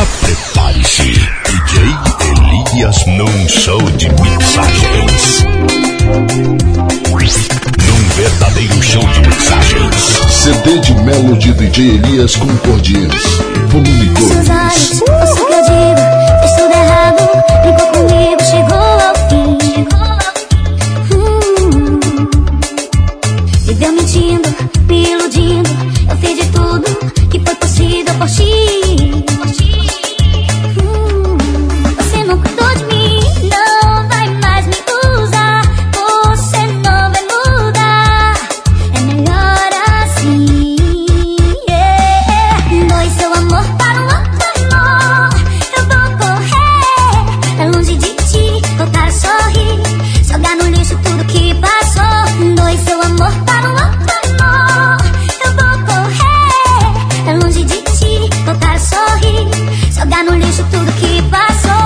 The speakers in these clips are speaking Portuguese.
Prepare-se, DJ Elias num show de mixagens. Num verdadeiro show de mixagens. CD de Melody DJ Elias com Cordias. Volume 2. Seus olhos, ouço o que eu digo, fez tudo errado, brincou comigo, chegou ao fim. Viveu mentindo, me iludindo, eu fiz de tudo que foi possível por ti. Você não cuidou de mim, não vai mais me usar, você não vai mudar, é melhor assim. Doe seu amor para um outro amor, eu vou correr pra longe de ti, voltar a sorrir, jogar no lixo tudo que passou. Doe seu amor para um outro amor, eu vou correr pra longe de ti, voltar a sorrir, jogar no lixo tudo que passou.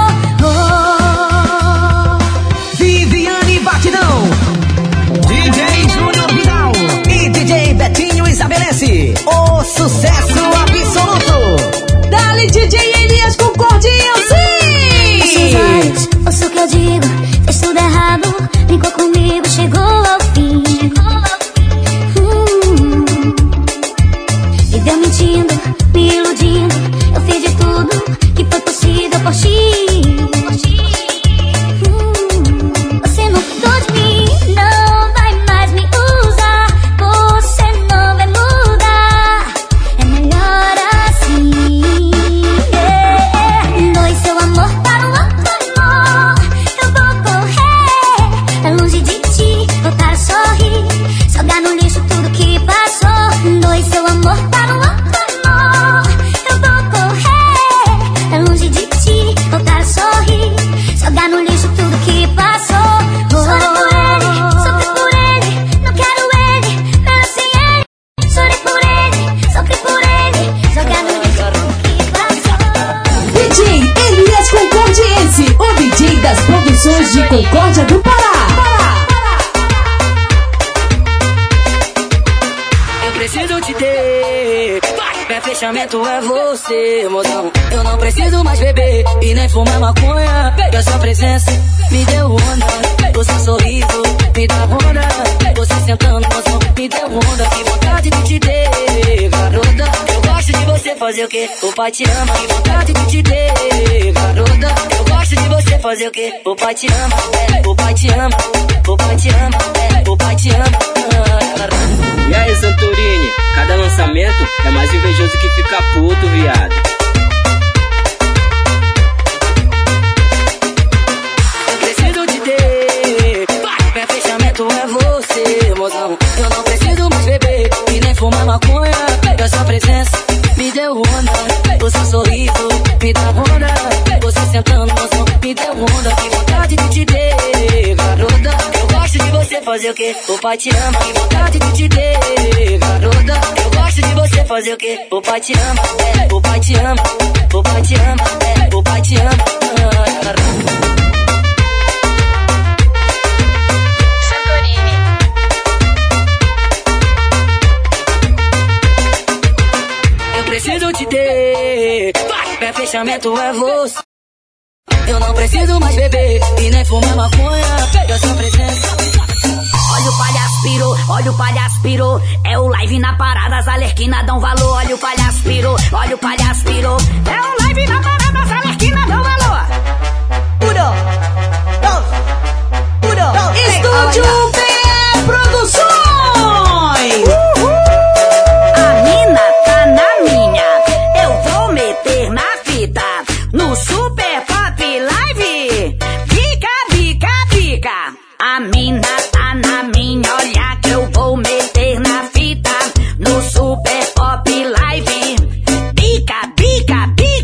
Viviane Batidão, DJ Júnior Vidal e DJ Betinho estabelece o sucesso absoluto. Dali DJ Elias com Cordias. Seus olhos, ouço o que eu digo, fez tudo errado, brincou comigo, chegou ao fim. Viveu mentindo, me iludindo, eu fiz de tudo que foi possível por ti. Você não cuidou de mim, não vai mais me usar, você não vai mudar, é melhor assim. Doe seu amor para um outro amor, eu vou correr pra longe de ti, voltar a sorrir, jogar no lixo tudo que passou. Doe seu amor para um outro amor, eu vou correr pra longe de ti, voltar a sorrir, jogar no lixo tudo que passou. Chorei por ele, sofri por ele, não quero ele, melhor sem ele. Chorei por ele, sofri por ele, jogar no lixo tudo que passou. DJ Elias Concordiense, o DJ das produções de Concórdia do Pará. Eu preciso te ter, meu fechamento é você, mozão. Eu não preciso mais beber e nem fumar maconha, que a sua presença me deu onda, o seu sorriso me dá onda, você sentando, mozão, me deu onda. Que vontade de te ter, garota. Eu gosto de você fazer o que o pai te ama. Que vontade de te ter, garota. Eu gosto de você fazer o que o pai te ama, o pai te ama, o pai te ama, o pai te ama. E aí, Santorini, cada lançamento é mais invejoso que ficar puto, viado. Eu preciso te ter, meu fechamento é você, mozão. Eu não preciso mais beber e nem fumar maconha, que a sua presença me deu onda, o seu sorriso me dá onda, você sentando, mozão, me deu onda. Que vontade de te ter, garota. Eu gosto de você fazer o que o pai te ama. Que vontade de te ter, garota. Eu gosto de você fazer o que o pai te ama, o pai te ama, o pai te ama, o pai te ama. Santorini. Eu preciso te ter, meu fechamento é você. Eu não preciso mais beber e nem fumar maconha, que a sua presença. Olha o palhaço pirou, olha o palhaço pirou. É o live na parada, as alerquinas dão valor. Olha o palhaço pirou, olha o palhaço pirou. É o live na parada, as alerquinas dão valor. Estúdio PE Produções. A mina tá na minha, eu vou meter na fita. No Super Pop Live, fica, fica, fica. A mina tá na minha, olha que eu vou meter na fita. No Super Pop Live, pica, pica, pica.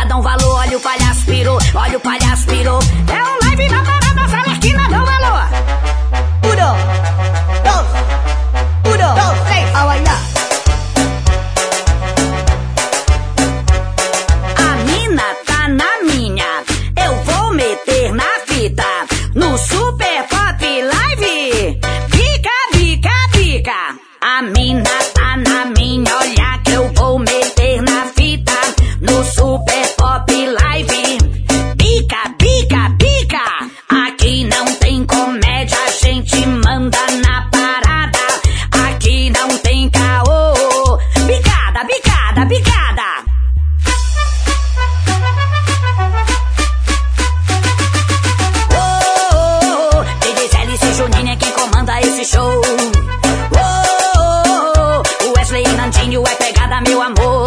dá um valor, olha o palhaço pirou, olha o palhaço pirou. É um live na parada, sala esquina, dá um valor. 1, 2, 1, 2, 3, a bailar. A mina tá na minha, eu vou meter na fita, no Super Pop Live. Pica, pica, pica. A mina tá na minha, olha que eu vou meter na fita, no Super Pop Live. Pica, pica, pica. Aqui não tem comédia, a gente manda na parada. Aqui não tem caô. Picada, picada, picada. DJ Célice Juninho é quem comanda esse show. O Wesley e Nandinho é pegada, meu amor.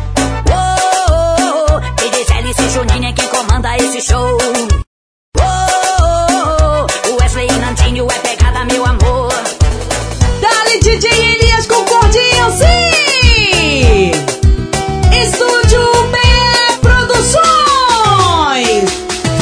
DJ Célice Juninho é quem comanda esse show. O Wesley e Nandinho é pegada, meu amor. Dale DJ Elias Concordinho, sim! Estúdio BE Produções.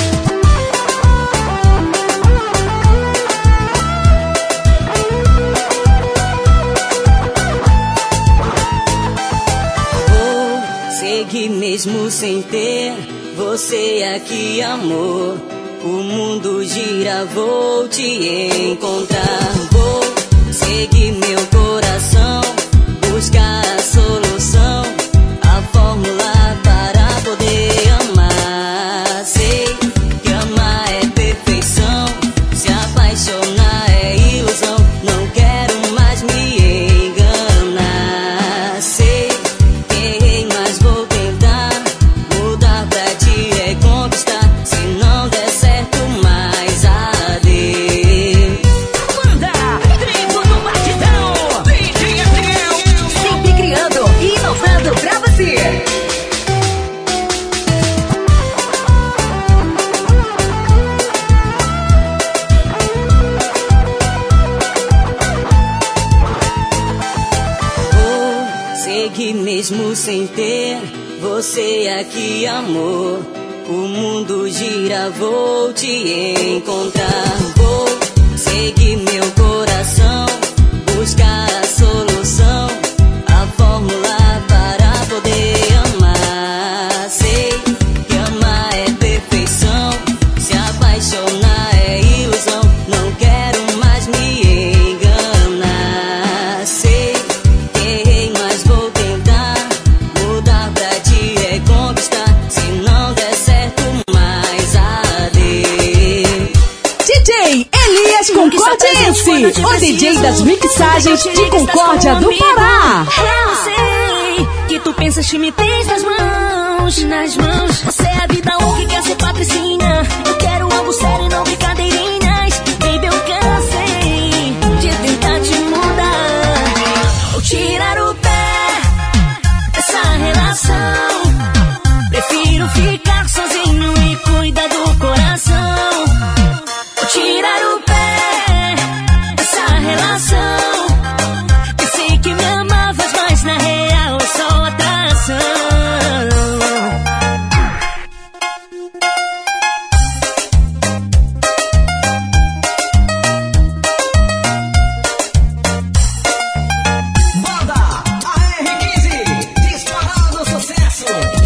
Vou seguir mesmo sem ter você aqui, amor. O mundo gira, vou te encontrar. Vou seguir meu coração, buscar a solução, a fórmula para poder amar. Sei que amar é perfeição, se apaixonar é ilusão. Não quero mais me enganar. Sei que errei, mas vou tentar mudar pra ti é conquistar. Se não der certo, mais adeus. Manda! Tribo do Batidão! DJ Adriel! Sempre criando e inovando pra você! Vou seguir mesmo sem ter você aqui, amor. O mundo gira, vou te encontrar. Vou seguir meu coração, buscar a solução, a fórmula para poder amar. Sei que amar é perfeição, se apaixonar é ilusão. Não quero mais me enganar. Sei que errei, mas vou tentar mudar pra ti é conquistar. Se não der certo, mais adeus. DJ Elias Concordiense, o DJ das mixagens de Concórdia do Pará. Eu sei que tu pensas que me tens nas mãos, nas mãos. Você é a vida, o que quer ser patricinha. Eu quero algo sério e não brincadeirinhas. Baby, eu cansei de tentar te mudar. Vou tirar o pé dessa relação. Prefiro ficar sozinho e cuidar do coração. Vou tirar o pé dessa relação. Pensei que me amavas, mas na real é só atração. Banda AR15, disparando sucesso.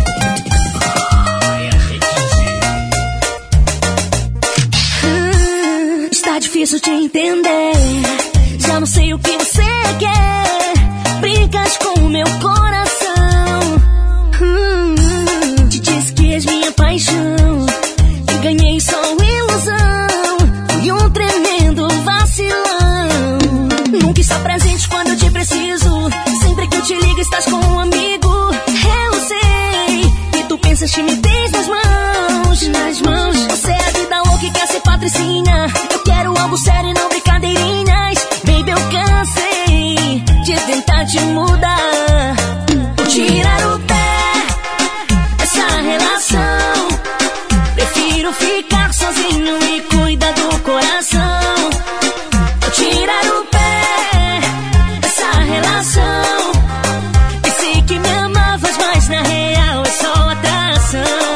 Está difícil te entender. Já não sei o que você quer. Brincas com o meu coração. Te disse que és minha paixão e ganhei só ilusão. E um tremendo vacilão. Nunca está presente quando eu te preciso. Sempre que eu te ligo estás com um amigo. Eu sei que tu pensas que me tens nas mãos, nas mãos. Você é a vida louca e quer ser patricinha. Eu quero algo sério e não brincadeirinhas. Baby, eu cansei de tentar te mudar. Vou tirar o pé dessa relação. Prefiro ficar sozinho e cuidar do coração. Vou tirar o pé dessa relação. Pensei que me amavas, mas na real é só atração.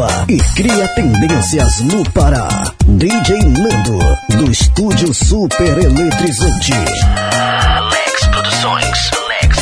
inova e cria tendências no Pará. DJ Nando, do estúdio Super Eletrizante. Lex Produções.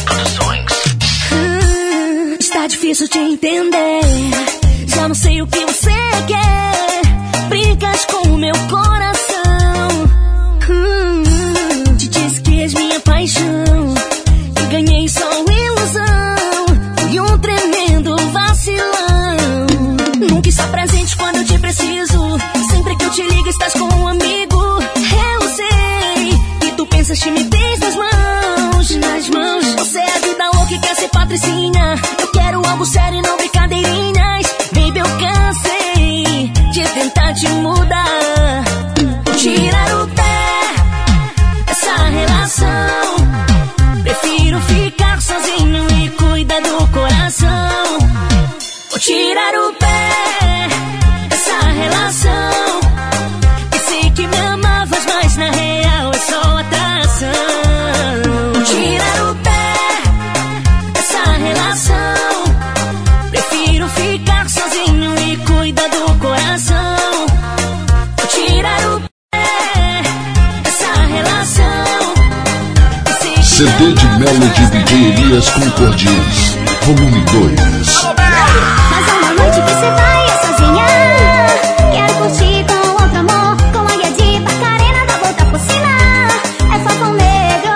Está difícil te entender, já não sei o que você quer. Brincas com o meu coração. Te disse que és minha paixão e ganhei só ilusão. Fui um tremendo vacilão. Nunca está presente quando eu te preciso. Sempre que eu te ligo estás com um amigo. Eu sei que tu pensas que me tens nas mãos. Você é a vida louca e quer ser patricinha. Eu quero algo sério e não brincadeirinhas. Baby, eu cansei de tentar te mudar. Vou tirar o pé dessa relação. Prefiro ficar sozinho e cuidar do coração. Vou tirar o pé dessa relação. Pensei que me amavas, mas na real é só atração. Vou tirar o pé dessa relação. Prefiro ficar sozinho e cuidar do coração. Vou tirar o pé dessa relação. CD de Melody DJ Elias com Cordins, volume 2. Mas uma noite que você vai sozinha. Quero curtir com outro amor, com a guia de Barcarena da volta por cima. É só com negro.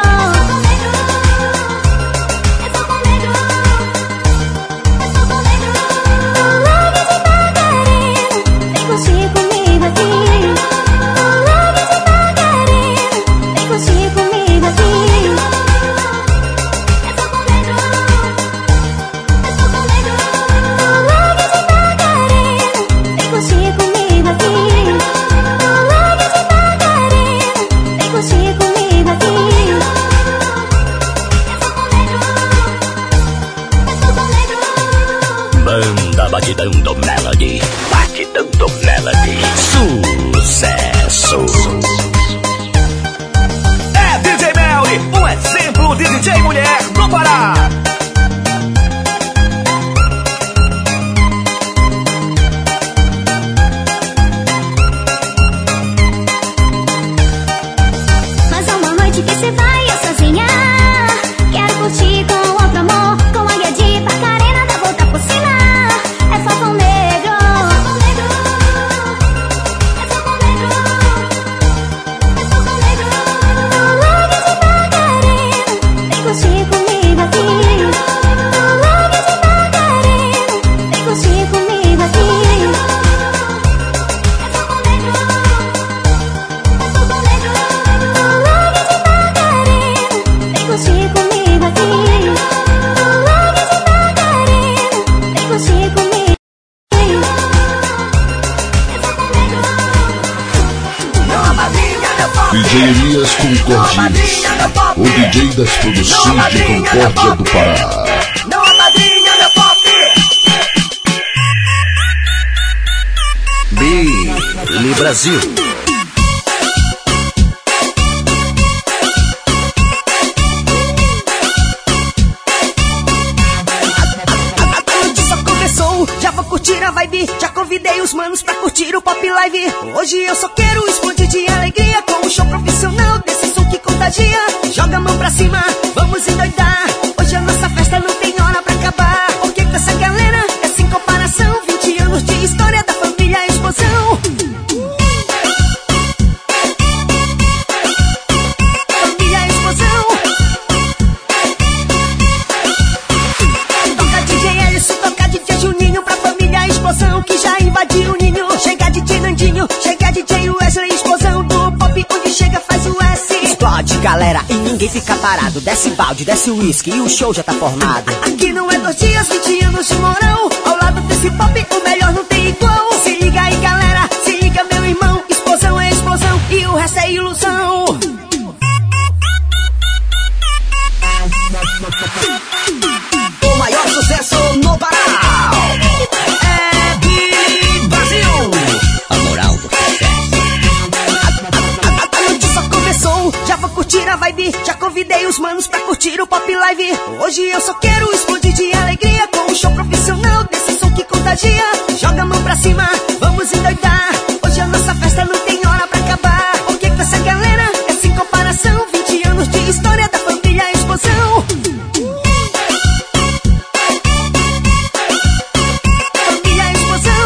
É só com negro. É só com negro. Largue de Barcarena, vem curtir comigo aqui. Largue de Barcarena, vem curtir comigo aqui. É só com negro. É só com negro. Largue de Barcarena, vem curtir comigo aqui. Largue de Barcarena, vem curtir comigo aqui. É só com negro. É só com negro. Banda Batidão do Melody. Batidão do Melody. Sucesso. É DJ Melly, um exemplo de DJ mulher no Pará. Mas uma noite que você vai sozinha. Quero curtir com outro amor, com a guia de Barcarena da volta por cima. É só com negro. É só com negro. É só com negro. Largue de Barcarena, vem curtir comigo aqui. Largue de Barcarena, vem curtir comigo aqui. É só com negro. É só com negro. Largue de Barcarena, vem curtir comigo aqui. Largue de Barcarena, vem curtir comigo. É só com negro. DJ Elias com Cordins, o DJ das produções de Concórdia do Pará. Não amadrinha meu pop. Billy Brasil. A noite só começou, já vou curtir a vibe. Já convidei os manos pra curtir o Pop Live. Hoje eu só quero explodir de alegria com um show profissional desse som que contagia. Joga a mão pra cima, vamos endoidar. Hoje a nossa festa não tem hora pra acabar. Porque com essa galera é sem comparação. 20 anos de história da família Explosão. Família Explosão. Toca DJ Ellison, toca DJ Juninho pra família Explosão que já invadiu o ninho. Chega DJ Nandinho, chega DJ Wesley, Explosão do pop, onde chega faz o S. Explode, galera, e ninguém fica parado. Desce balde, desce uísque e o show já tá formado. Aqui não é 2 dias, 20 anos de moral. Ao lado desse pop, o melhor não tem igual. Se liga aí, galera, se liga, meu irmão. Explosão é explosão e o resto é ilusão. O maior sucesso no Pará é Billy Brasil. A moral do sucesso. A noite só começou, já vou curtir a vibe. Já convidei os manos pra curtir o Pop Live. Hoje eu só quero explodir de alegria com um show profissional desse som que contagia. Joga a mão pra cima, vamos endoidar. Hoje a nossa festa não tem hora pra acabar. Porque com essa galera é sem comparação. 20 anos de história da família Explosão. Família Explosão.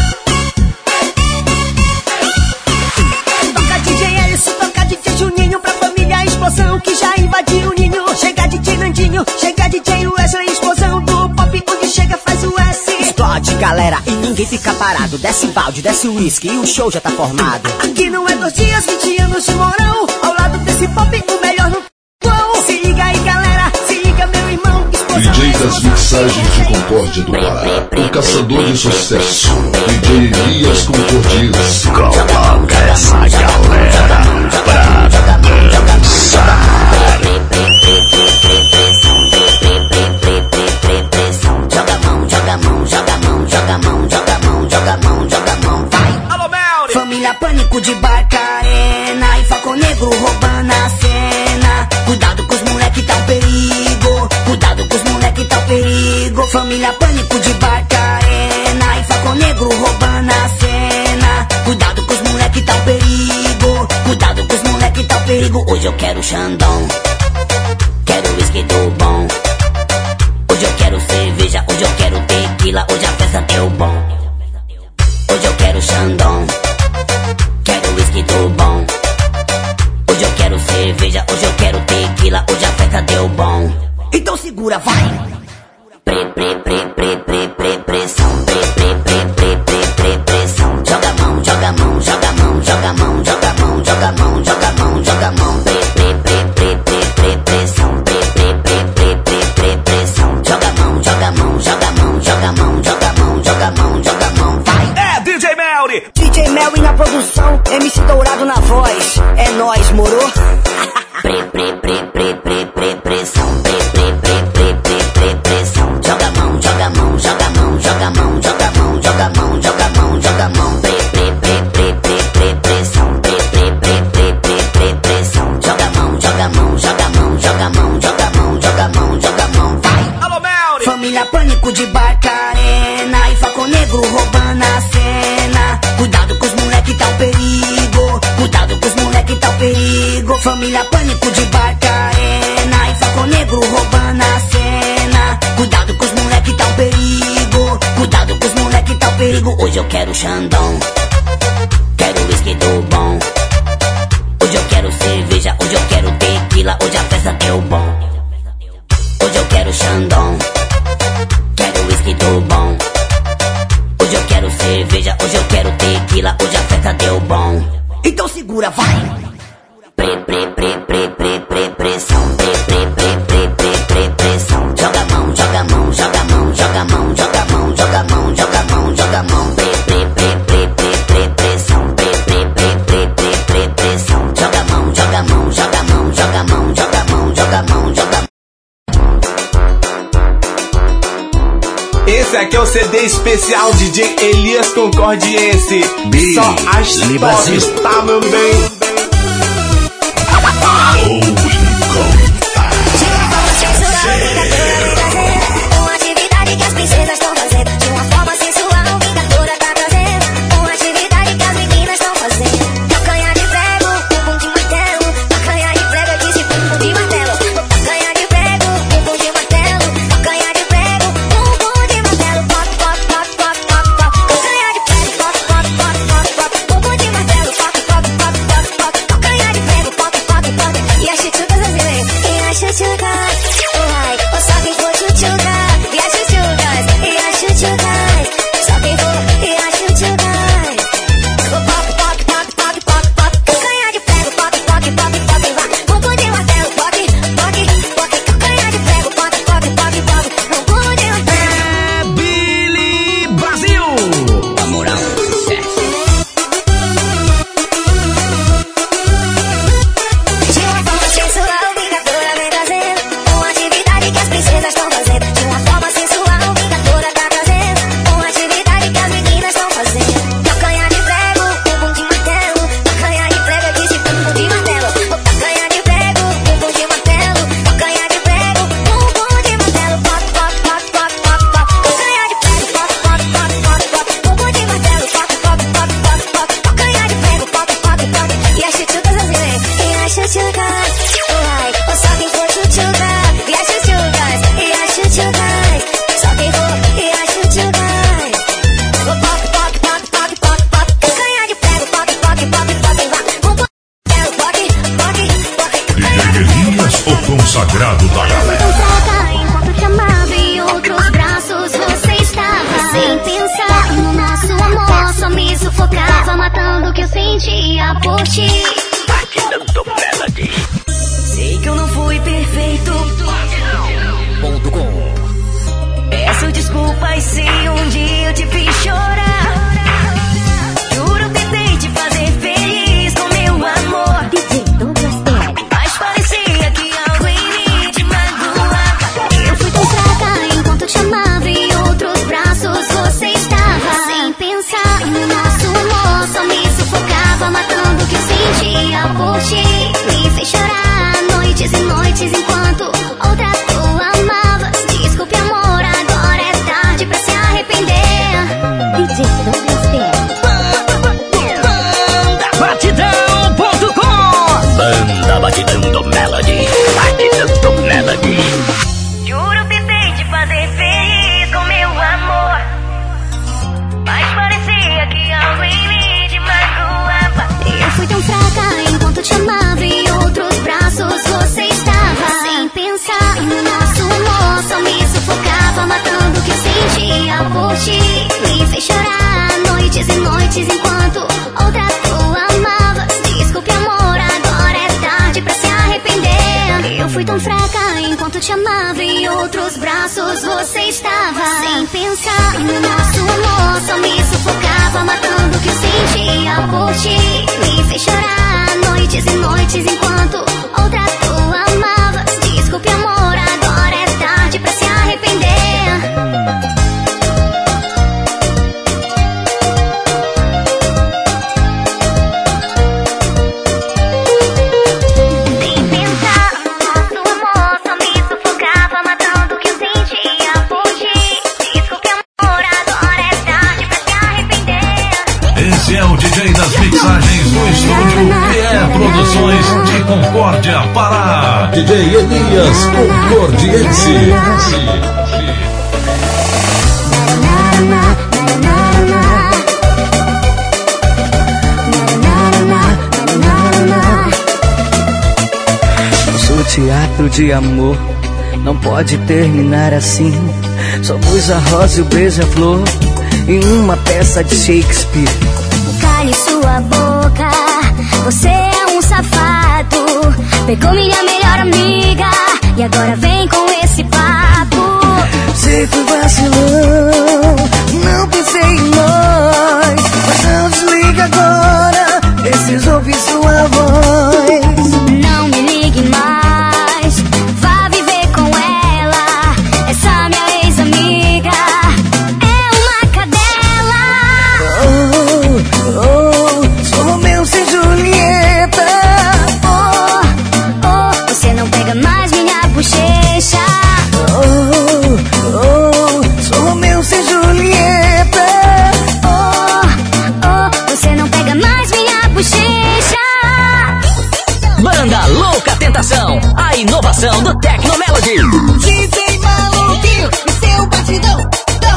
Toca DJ Ellison, toca DJ Juninho pra família Explosão que já invadiu o ninho. Chega DJ Nandinho, chega DJ Wesley. Explosão do pop, onde chega faz o S. Explode, galera, e ninguém fica parado. Desce balde, desce uísque e o show já tá formado. Aqui não é 2 dias, 20 anos de moral. Ao lado desse pop, o melhor no flow. Se liga aí, galera, se liga, meu irmão. Explosão, DJ das mixagens de Concórdia do Pará, o caçador de sucesso, DJ Elias Concordis. Coloca essa galera pra dançar. Joga a mão, joga a mão, joga a mão, joga a mão, joga a mão, joga a mão, joga a mão, vai. Alô, Melly! Família Pânico de Barcarena e Falcão Negro roubando a cena. Cuidado com os moleque, tá um perigo. Cuidado com os moleque, tá um perigo. Família Pânico de Barcarena e Falcão Negro roubando a cena. Cuidado com os moleque, tá um perigo. Cuidado com os moleque, tá um perigo. Hoje eu quero Xandão, quero whisky do bom. Hoje eu quero cerveja, hoje eu quero tequila, hoje a festa deu bom. Hoje eu quero Xandão, quero whisky do bom. Hoje eu quero cerveja, hoje eu quero tequila, hoje a festa deu bom. Então segura, vai! Pressão, pressão. Joga a mão, joga a mão, joga a mão, joga a mão, joga a mão, joga a mão, joga a mão, joga a mão. Pressão, pressão. Joga a mão, joga a mão, joga a mão, joga a mão, joga a mão, joga a mão, joga a mão, vai! É DJ Melly! DJ Melly na produção, MC Dourado na voz. É nóis, moro? Pressão, pressão. Joga a mão, joga a mão, joga a mão, joga a mão, joga a mão, joga a mão, joga a mão, joga a mão. Pressão, pressão. Joga a mão, joga a mão, joga a mão, joga a mão, joga a mão, joga a mão, joga a mão, vai! Alô, Melly! Família Pânico de Barcarena e Falcão Negro roubando a cena. Cuidado com os moleque, tá um perigo. Cuidado com os moleque, tá um perigo. Família Pânico de Barcarena e Falcão Negro roubando a cena. Cuidado com os moleque, tá um perigo. Cuidado com os moleque, tá um perigo. Hoje eu quero Xandão, quero whisky do bom. Hoje eu quero cerveja, hoje eu quero tequila, hoje a festa deu bom. Hoje eu quero Xandão, quero whisky do bom. Hoje eu quero cerveja, hoje eu quero tequila, hoje a festa deu bom. Então segura, vai! Pressão, pressão. Joga a mão, joga a mão, joga a mão, joga a mão, joga a mão, joga a mão, joga a mão, joga a mão. Pressão, pressão. Joga a mão, joga a mão, joga a mão, joga a mão, joga a mão, joga a mão, joga a mão. Esse aqui é o CD especial DJ Elias Concordiense. Só as tops, tá, meu bem? Uma atividade que as princesas estão fazendo. De uma forma sensual, vingadora tá trazendo. Uma atividade que as meninas estão fazendo. Calcanhar de prego, bumbum de martelo. Calcanhar de prego, eu disse bumbum de martelo. Calcanhar de prego, bumbum de martelo. Calcanhar de prego, bumbum de martelo. Pop, pop, pop, pop, pop, pop. Calcanhar de prego, pop, pop, pop, pop, pop. Bumbum de martelo, pop, pop, pop, pop, pop. chuchucas. Ou só quem for chuchuca e as chuchucas, e as chuchucas. Só quem for e as chuchucas. O pop, pop, pop, pop, pop, pop. Canha de prego, pop, pop, pop, pop. Elias, o consagrado da galera. Enquanto te amava em outros braços, você estava sem pensar no nosso amor. Só me sufocava, matando o que eu sentia por ti. Batidão Melody. Sei que eu não fui perfeito. Peço desculpas se um dia eu te fiz chorar. Juro, tentei te fazer feliz com meu amor. Mas parecia que algo em mim te magoava. Eu fui tão fraca enquanto te amava em outros braços. Você estava sem pensar no nosso amor. Só me sufocava, matando o que eu sentia por ti. Me fez chorar noites e noites enquanto outra tu amavas. Desculpe, amor, agora é tarde pra se arrepender. DJ Banda Batidão do Melody. Batidão do Melody. Juro, tentei te fazer feliz com meu amor. Mas parecia que algo em mim te magoava. Eu fui tão fraca enquanto te amava em outros braços. Você estava sem pensar no nosso amor. Só me sufocava, matando o que eu sentia por ti. Me fez chorar noites e noites enquanto outra tu amavas. Desculpe, amor, agora é tarde pra se arrepender. Eu fui tão fraca enquanto te amava em outros braços. Você estava sem pensar no nosso amor. Só me sufocava, matando o que eu sentia por ti. Me fez chorar noites e noites enquanto outra tu amavas. Desculpe, amor, agora é tarde pra se arrepender. Sem pensar no nosso amor, só me sufocava, matando o que eu sentia por ti. Desculpe, amor, agora é tarde pra se arrepender. Esse é o DJ das mixagens no estúdio PE Produções de Concórdia, Pará. DJ Elias Concordiense. Nosso teatro de amor não pode terminar assim. Somos a rosa e o beija-flor em uma peça de Shakespeare. Cale sua boca, você é um safado. Pegou minha melhor amiga e agora vem com esse papo. Sei que vacilão, não pensei em nós. Mas não desliga agora, preciso ouvir sua voz. Não me ligue mais, vá viver com ela. Essa minha ex-amiga é uma cadela. Sou Romeu sem Julieta. Você não pega mais minha bochecha. Sou Romeu sem Julieta. Você não pega mais minha bochecha. Banda Louca Tentação. A inovação do Tecno Melody. DJ maluquinho e seu batidão.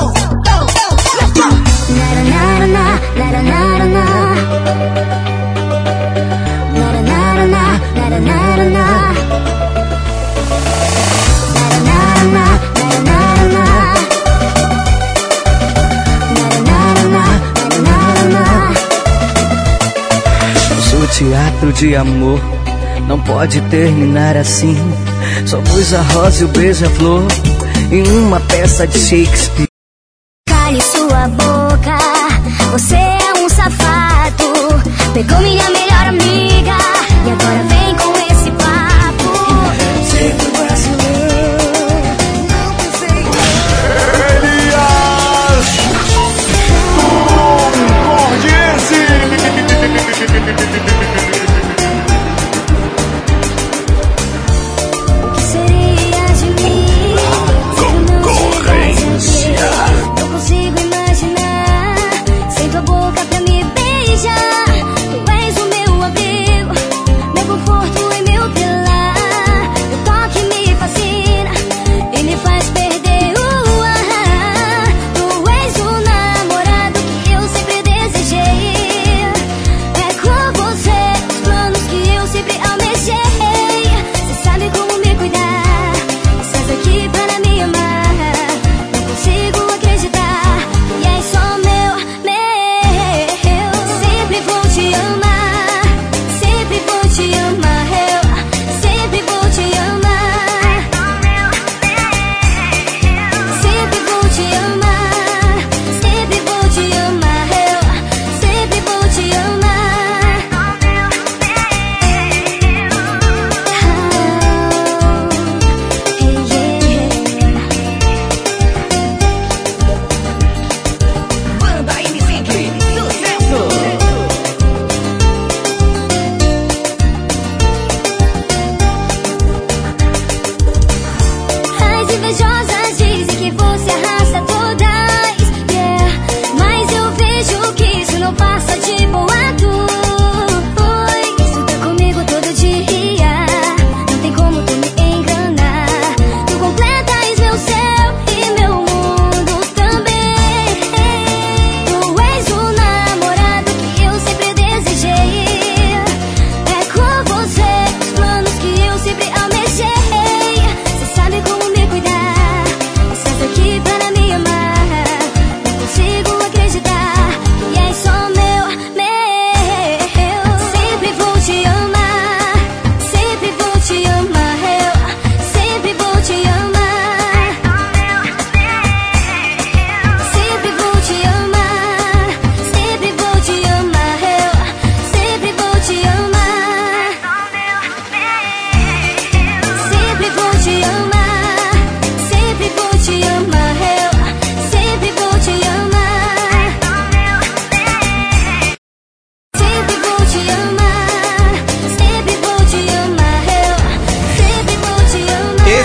Nosso teatro de amor não pode terminar assim. Somos a rosa e o beija-flor em uma peça de Shakespeare. Cale sua boca, você é um safado. Pegou minha melhor amiga e agora vem com esse papo. Sempre vacilou, não pensei. Elias Concordiense. O que seria de mim? Concorrência. Não consigo imaginar sem tua boca pra me beijar. Tu és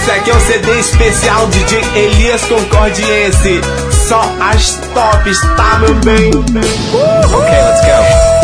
Esse aqui é o CD especial DJ Elias Concordiense. Só as tops, tá, meu bem? Ok, let's go.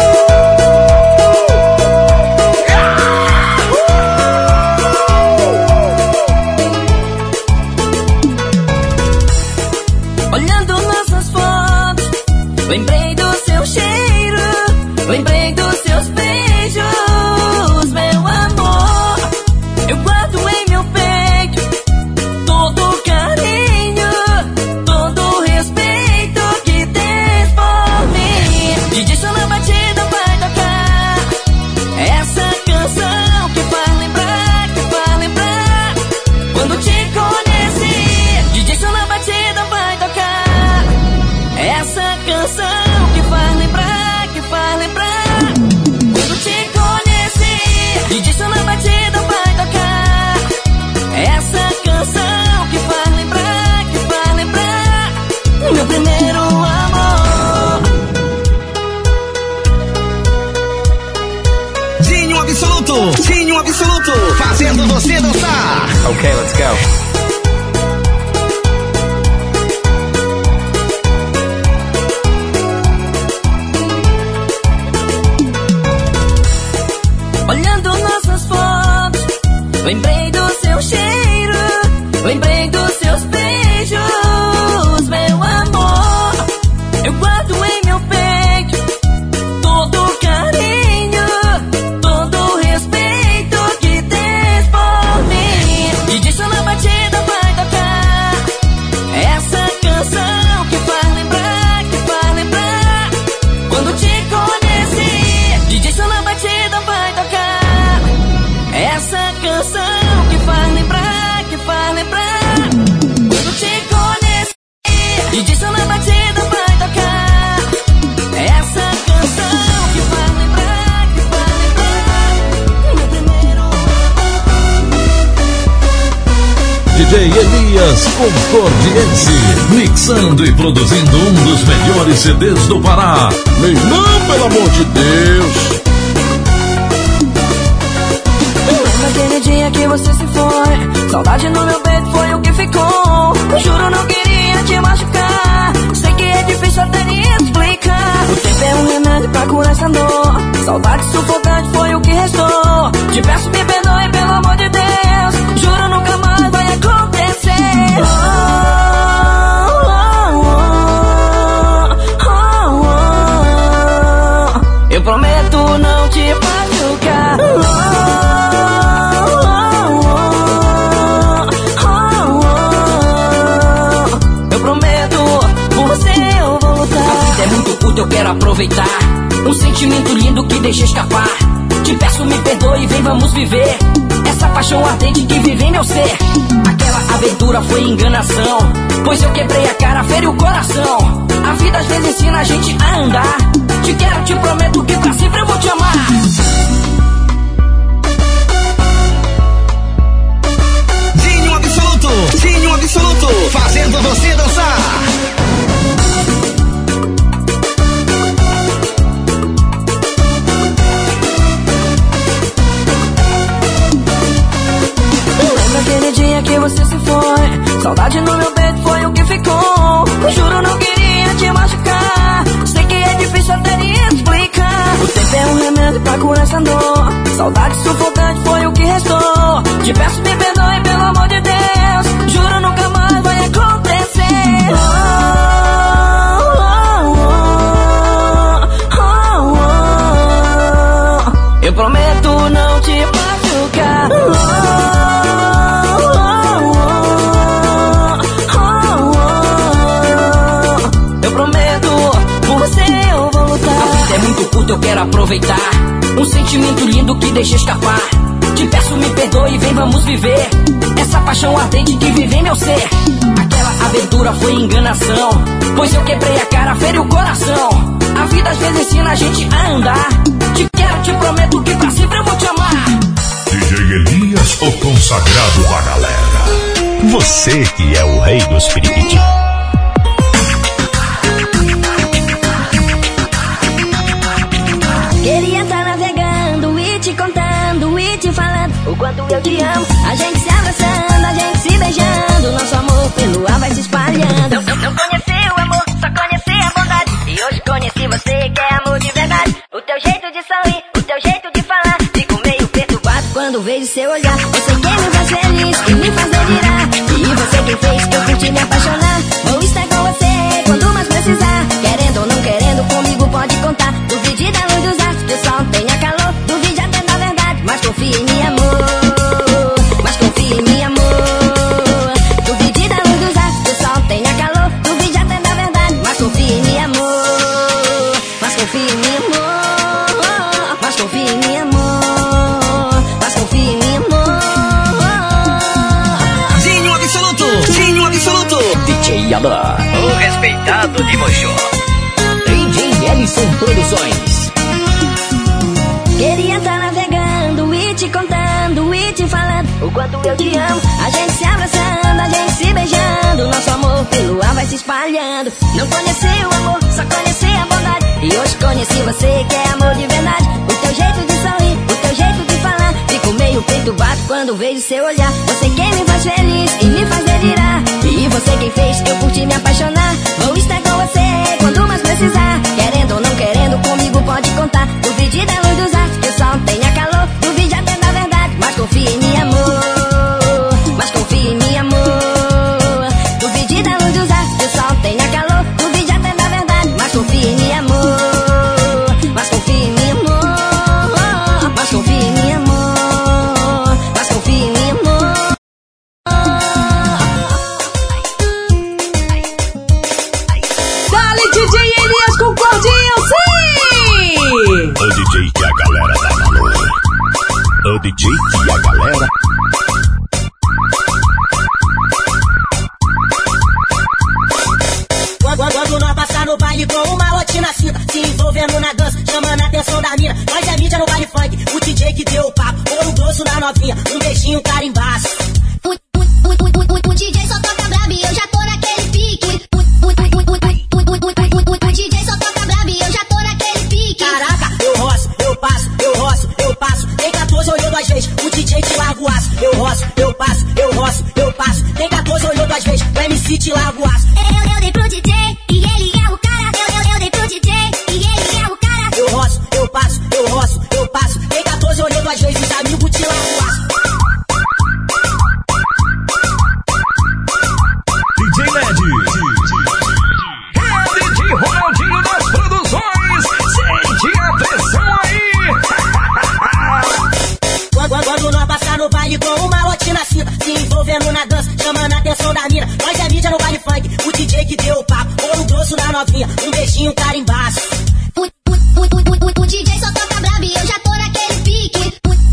Lembrei do seu cheiro, lembrei dos seus beijos, meu amor. Eu guardo em meu peito todo o carinho, todo o respeito que tens por mim. DJ só na batida vai tocar essa canção que faz lembrar quando te conheci. DJ só na batida vai tocar essa canção que faz lembrar quando te conheci. DJ só na batida vai tocar essa canção que faz lembrar meu primeiro amor. Dinho absoluto, fazendo você dançar. Ok, let's go. Olhando nossas fotos, lembrei do seu cheiro, lembrei dos seus beijos, meu amor. Eu guardo em meu peito todo o carinho, todo o respeito que tens por mim. DJ só na batida vai tocar essa canção que faz lembrar quando te conheci. DJ só na batida vai tocar essa canção que faz lembrar quando te conheci. DJ só na batida vai tocar essa canção que faz lembrar meu primeiro DJ Elias Concordiense, mixando e produzindo um dos melhores CDs do Pará. Não, pelo amor de Deus. Naquele dia que você se foi, saudade no meu peito foi o que ficou. Juro, não queria te machucar, sei que é difícil até me explicar. O tempo é um remédio pra curar essa dor, saudade sufocante foi o que restou. Te peço, me perdoe, pelo amor de Deus, juro, nunca mais vai acontecer. Eu prometo não te machucar. Eu quero aproveitar um sentimento lindo que deixei escapar. Te peço, me perdoe, vem, vamos viver essa paixão ardente que vive em meu ser. Aquela aventura foi enganação, pois eu quebrei a cara, feri o coração. A vida às vezes ensina a gente a andar. Te quero, te prometo que pra sempre eu vou te amar. Dinho absoluto, fazendo você dançar. Naquele dia que você se foi, saudade no meu peito foi o que ficou. Juro, não queria te machucar, sei que é difícil até me explicar. O tempo é um remédio pra curar essa dor, saudade sufocante foi o que restou. Te peço, me perdoe, pelo amor de Deus, juro, nunca mais vai acontecer. Eu prometo não te machucar. Eu quero aproveitar um sentimento lindo que deixei escapar. Te peço, me perdoe, vem, vamos viver essa paixão ardente que vive em meu ser. Aquela aventura foi enganação, pois eu quebrei a cara, feri o coração. A vida às vezes ensina a gente a andar. Te quero, te prometo que pra sempre eu vou te amar. DJ Elias, o consagrado da galera. Você que é o rei dos periquitinhos. Queria estar navegando e te contando e te falando o quanto eu te amo. A gente se abraçando, a gente seu olhar. Você quem me faz feliz e me faz delirar. E você quem fez que eu curti me apaixonar. Vou estar com você quando mais precisar. Querendo ou não querendo, comigo pode contar. Duvide da luz dos astros, que o sol tenha calor. Duvide até da verdade, mas confie em mim, amor. Mas confie em mim, amor. Duvide da luz dos astros, que o sol tenha calor. Duvide até da verdade, mas confie em mim, amor. Mas confie em mim, amor. Mas confie em mim, amor. Mas confie em mim, amor. Zinho absoluto, Zinho absoluto. DJ Alá, o respeitado de Mojo. DJ Ellison Produções. Queria estar navegando e te contando e te falando o quanto eu te amo. A gente se abraçando, a gente se beijando. Nosso amor pelo ar vai se espalhando. Não conheci o amor, só conheci a bondade. E hoje conheci você que é amor de verdade. O teu jeito de sorrir, o teu jeito de falar. Fico meio perturbado quando vejo seu olhar. Você quem me faz feliz e me faz delirar. E você quem fez eu curti me apaixonar. Vou estar com você quando mais precisar. Querendo ou não querendo, comigo pode contar. Duvide da luz dos astros, que o sol tenha calor. Duvide até da verdade, mas confie em mim, amor. Mas confie em mim, amor. Duvide da luz dos astros, que o sol tenha calor. Duvide até da verdade, mas confie em mim, amor. Mas confie em mim, amor. Mas confie em mim, amor. Mas confie em mim, amor. Dale, DJ Elias com Cordinho, sim! O DJ que a galera dá valor. O DJ que a galera... Quando nós passar no baile com uma rotina cinta, se envolvendo na dança, chamando a atenção da mina. Nós é mídia no baile funk, o DJ que deu o papo, ouro grosso na novinha, um beijinho carimbaço. O DJ só toca brabo e eu já tô naquele pique. O DJ só toca brabo e eu já tô naquele pique. Caraca, eu roço, eu passo, eu roço, eu passo. Tem 14 olhou duas vezes, o DJ te larga o aço. Eu roço, eu passo, eu roço, eu passo. Tem 14 olhou duas vezes, o MC te larga o aço. Eu dei pro DJ e ele é o cara. Eu dei pro DJ e ele é o cara. Eu roço, eu passo, eu roço, eu passo. Tem 14 olhou duas vezes, os amigos te largam o aço. DJ Led. É DJ Ronaldinho das produções. Sente a pressão aí. Quando nós passar no baile com uma rotina cinta, se envolvendo na dança, chamando a atenção da mina. Nós é mídia no baile funk, o DJ que deu o papo, ouro grosso na novinha, um beijinho carimbaço. O DJ só toca brabo e eu já tô naquele pique.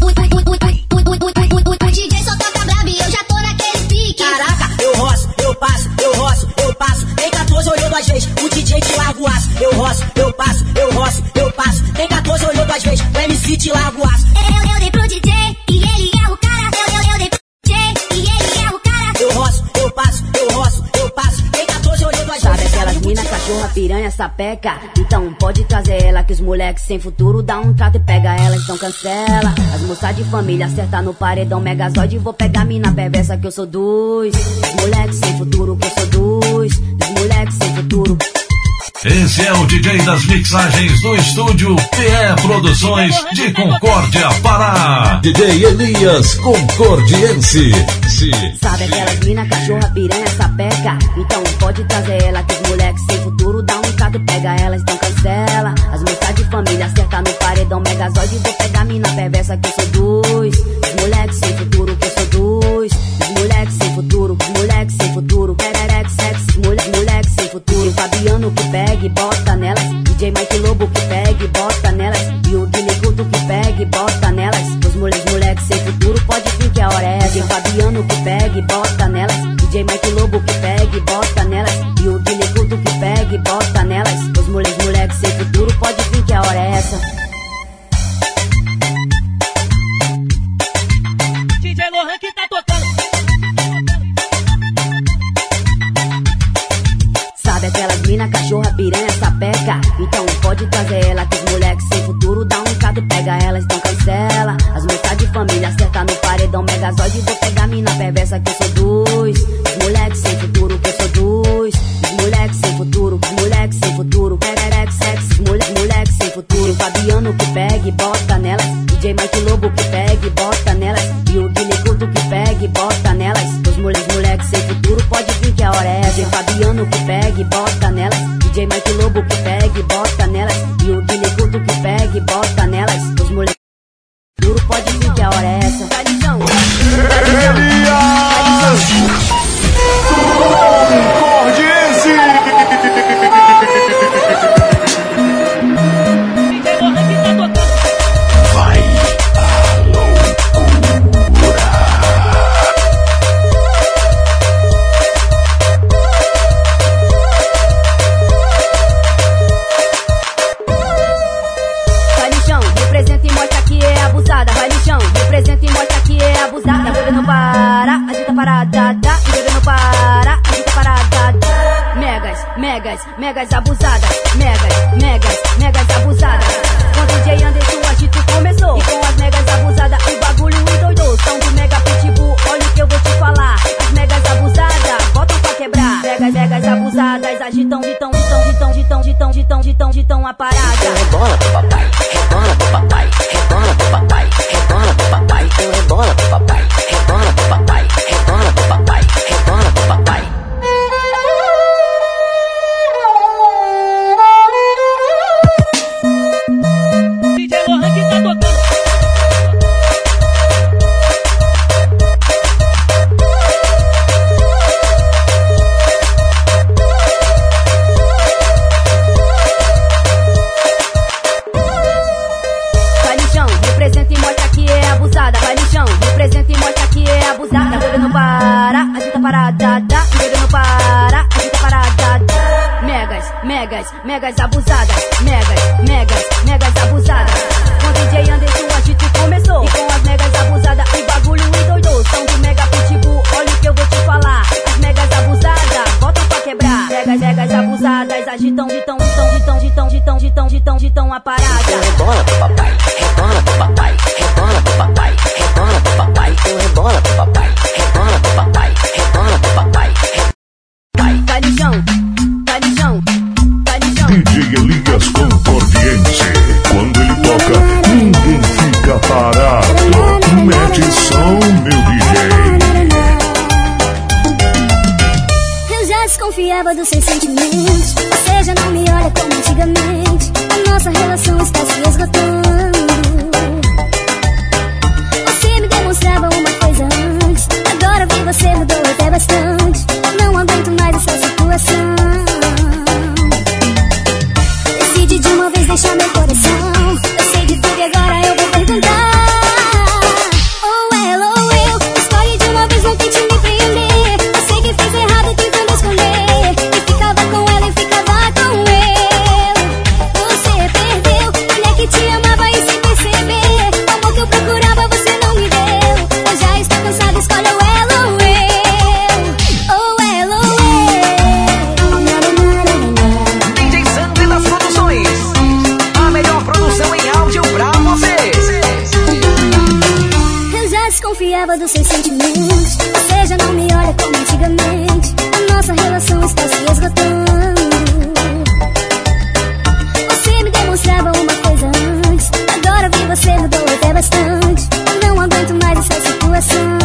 O DJ só toca brabo e eu já tô naquele pique. Caraca, eu roço, eu passo, eu roço, eu passo. Tem 14 olhou duas vezes, o DJ te larga o aço. Eu roço, eu passo, eu roço, eu passo. Tem 14 olhou duas vezes, o MC te larga o aço. Eu dei pro DJ e ele é o cara. Eu dei pro DJ e ele é o cara. Eu roço, eu passo, eu roço, eu passo. Tem 14 olhou duas vezes. Sabe aquelas mina, cachorra, piranha, sapeca? Então pode trazer ela, que os moleques sem futuro dá um trato e pega ela, então cancela. As moças de família acertar no paredão Megazord. Vou pegar mina perversa que eu sou dos. Os moleques sem futuro que eu sou dos. Os moleques sem futuro. Esse é o DJ das mixagens do estúdio PE Produções de Concórdia, Pará. DJ Elias Concordiense. Sabe aquelas mina, cachorra, piranha, sapeca? Então pode trazer ela, que os moleques sem futuro dá um trato e pega ela, então cancela. As moças de família acertar no paredão Megazord. Vou pegar mina perversa que eu sou dos. Os moleques sem futuro que eu sou dos. Os moleques sem futuro, os moleques sem futuro. Pererex, sexy, moleques sem futuro. Fabiano que pega e bota nelas. DJ Mike Lobo que pega e bota nelas. E o Guilherme Couto que pega e bota nelas. Os moleques sem futuro, pode vir que a hora é essa. E o Fabiano que pega e bota nelas. DJ Mike Lobo que pega e bota nelas. E o Guilherme Couto que pega e bota nelas. Os moleques sem futuro, pode vir que a hora é essa. DJ Lohan que tá tocando. Sabe aquelas mina, cachorra, piranha, sapeca? Então pode trazer ela, que os moleques sem futuro dá um trato e pega ela, então cancela. As moças de família acertar no paredão Megazord. Vou pegar mina perversa que eu sou dos. Os moleques sem futuro que eu sou dos. Os moleques sem futuro, os moleques sem futuro. Pererex, sexy, moleques sem futuro. E o Fabiano que pega e bota nelas. DJ Mike Lobo que pega e bota nelas. E bota nelas. Os moleques sem futuro, pode vir que a hora é. DJ Fabiano que pega e bota nelas. DJ Mike Lobo que pega e bota nelas. E o Billy Couto que pega e bota nelas. Os moleques sem futuro, pode vir que a hora é essa. Tradição, representa e mostra que é abusada. Bebê não para, agita parada, bebê não para, agita parada. Megas abusadas, megas abusadas. Quando o DJ Anderson agito começou, e com as megas abusadas o bagulho endoidou. São do Mega Pitbull, olha o que eu vou te falar. As megas abusadas, botam pra quebrar. Megas abusadas agitam a parada. Rebola pro papai, rebola pro papai, rebola pro papai, rebola pro papai, rebola pro papai, rebola pro papai, rebola pro papai, rebola pro papai. DJ Lohan que tá tocando. Representa e mostra que é abusada. Bebê não para, agita parada, bebê não para, agita parada. Megas abusadas, megas abusadas. Quando o DJ Anderson agito começou, e com as megas abusadas o bagulho endoidou. São do Mega Pitbull, olha o que eu vou te falar. As megas abusadas, botam pra quebrar. Megas abusadas agitam a parada. Rebola pro papai, rebola pro papai, rebola pro papai, rebola pro papai, rebola pro papai, rebola pro papai, rebola pro papai. Vai no chão, vai no chão, vai no chão. DJ Elias Concordiense, quando ele toca, ninguém fica parado. Mete som, meu DJ. Eu já desconfiava dos seus sentimentos. Você já não me olha como antigamente. A nossa relação está se esgotando. Você me demonstrava uma coisa antes. Agora vi você mudou até bastante. Não aguento mais essa situação. Decide de uma vez deixar meu coração. Eu sei de tudo e agora eu vou perguntar. Ou ela ou eu. Escolhe de uma vez, não tente me prender. Eu sei que fiz errado tentando esconder. E ficava com ela e ficava com eu. Você perdeu, ele é que te amava e sem perceber. O amor que eu procurava você não me deu. Eu já estou cansada, escolhe ou ela ou eu. Ou ela ou eu. DJ Sandy das Produções, a melhor produção em áudio pra você. Eu já desconfiava dos seus sentimentos. Você já não me olha como antigamente. A nossa relação está se esgotando. Você me demonstrava uma coisa antes. Agora vi você mudou até bastante. Não aguento mais essa situação.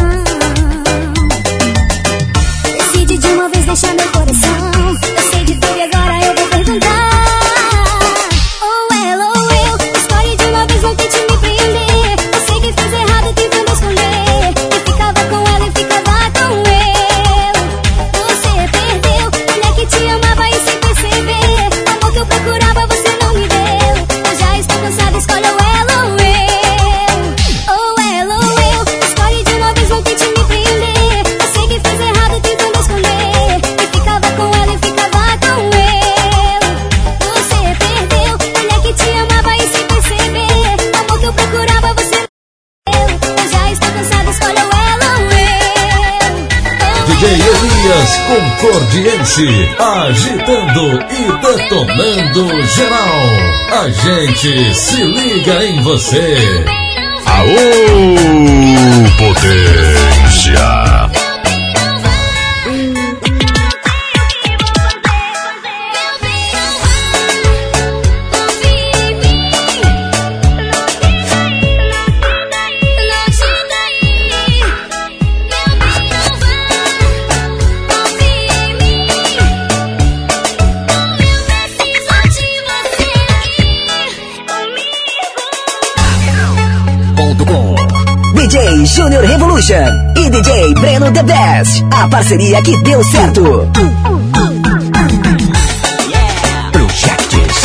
Decide de uma vez deixar meu coração. Eu sei de tudo e agora eu vou perguntar. Ou ela ou eu. Escolhe de uma vez, não tente me prender. Eu sei que fiz errado tentando esconder. E ficava com ela e ficava com eu. Você perdeu, ele é que te amava e sem perceber. O amor que eu procurava você não me deu. Eu já estou cansada, escolhe ou ela ou eu. Ou ela ou eu. Escolhe de uma vez, não tente me prender. Eu sei que fiz errado tentando esconder. E ficava com ela e ficava com eu. Você perdeu, ele é que te amava e sem perceber. O amor que eu procurava você não deu. Eu já estou cansada, escolhe ou ela ou eu. DJ Elias Concordiense, agitando e detonando geral. A gente se liga em você. Aô, potência! Revolution e DJ Breno The Best. A parceria que deu certo. Projects.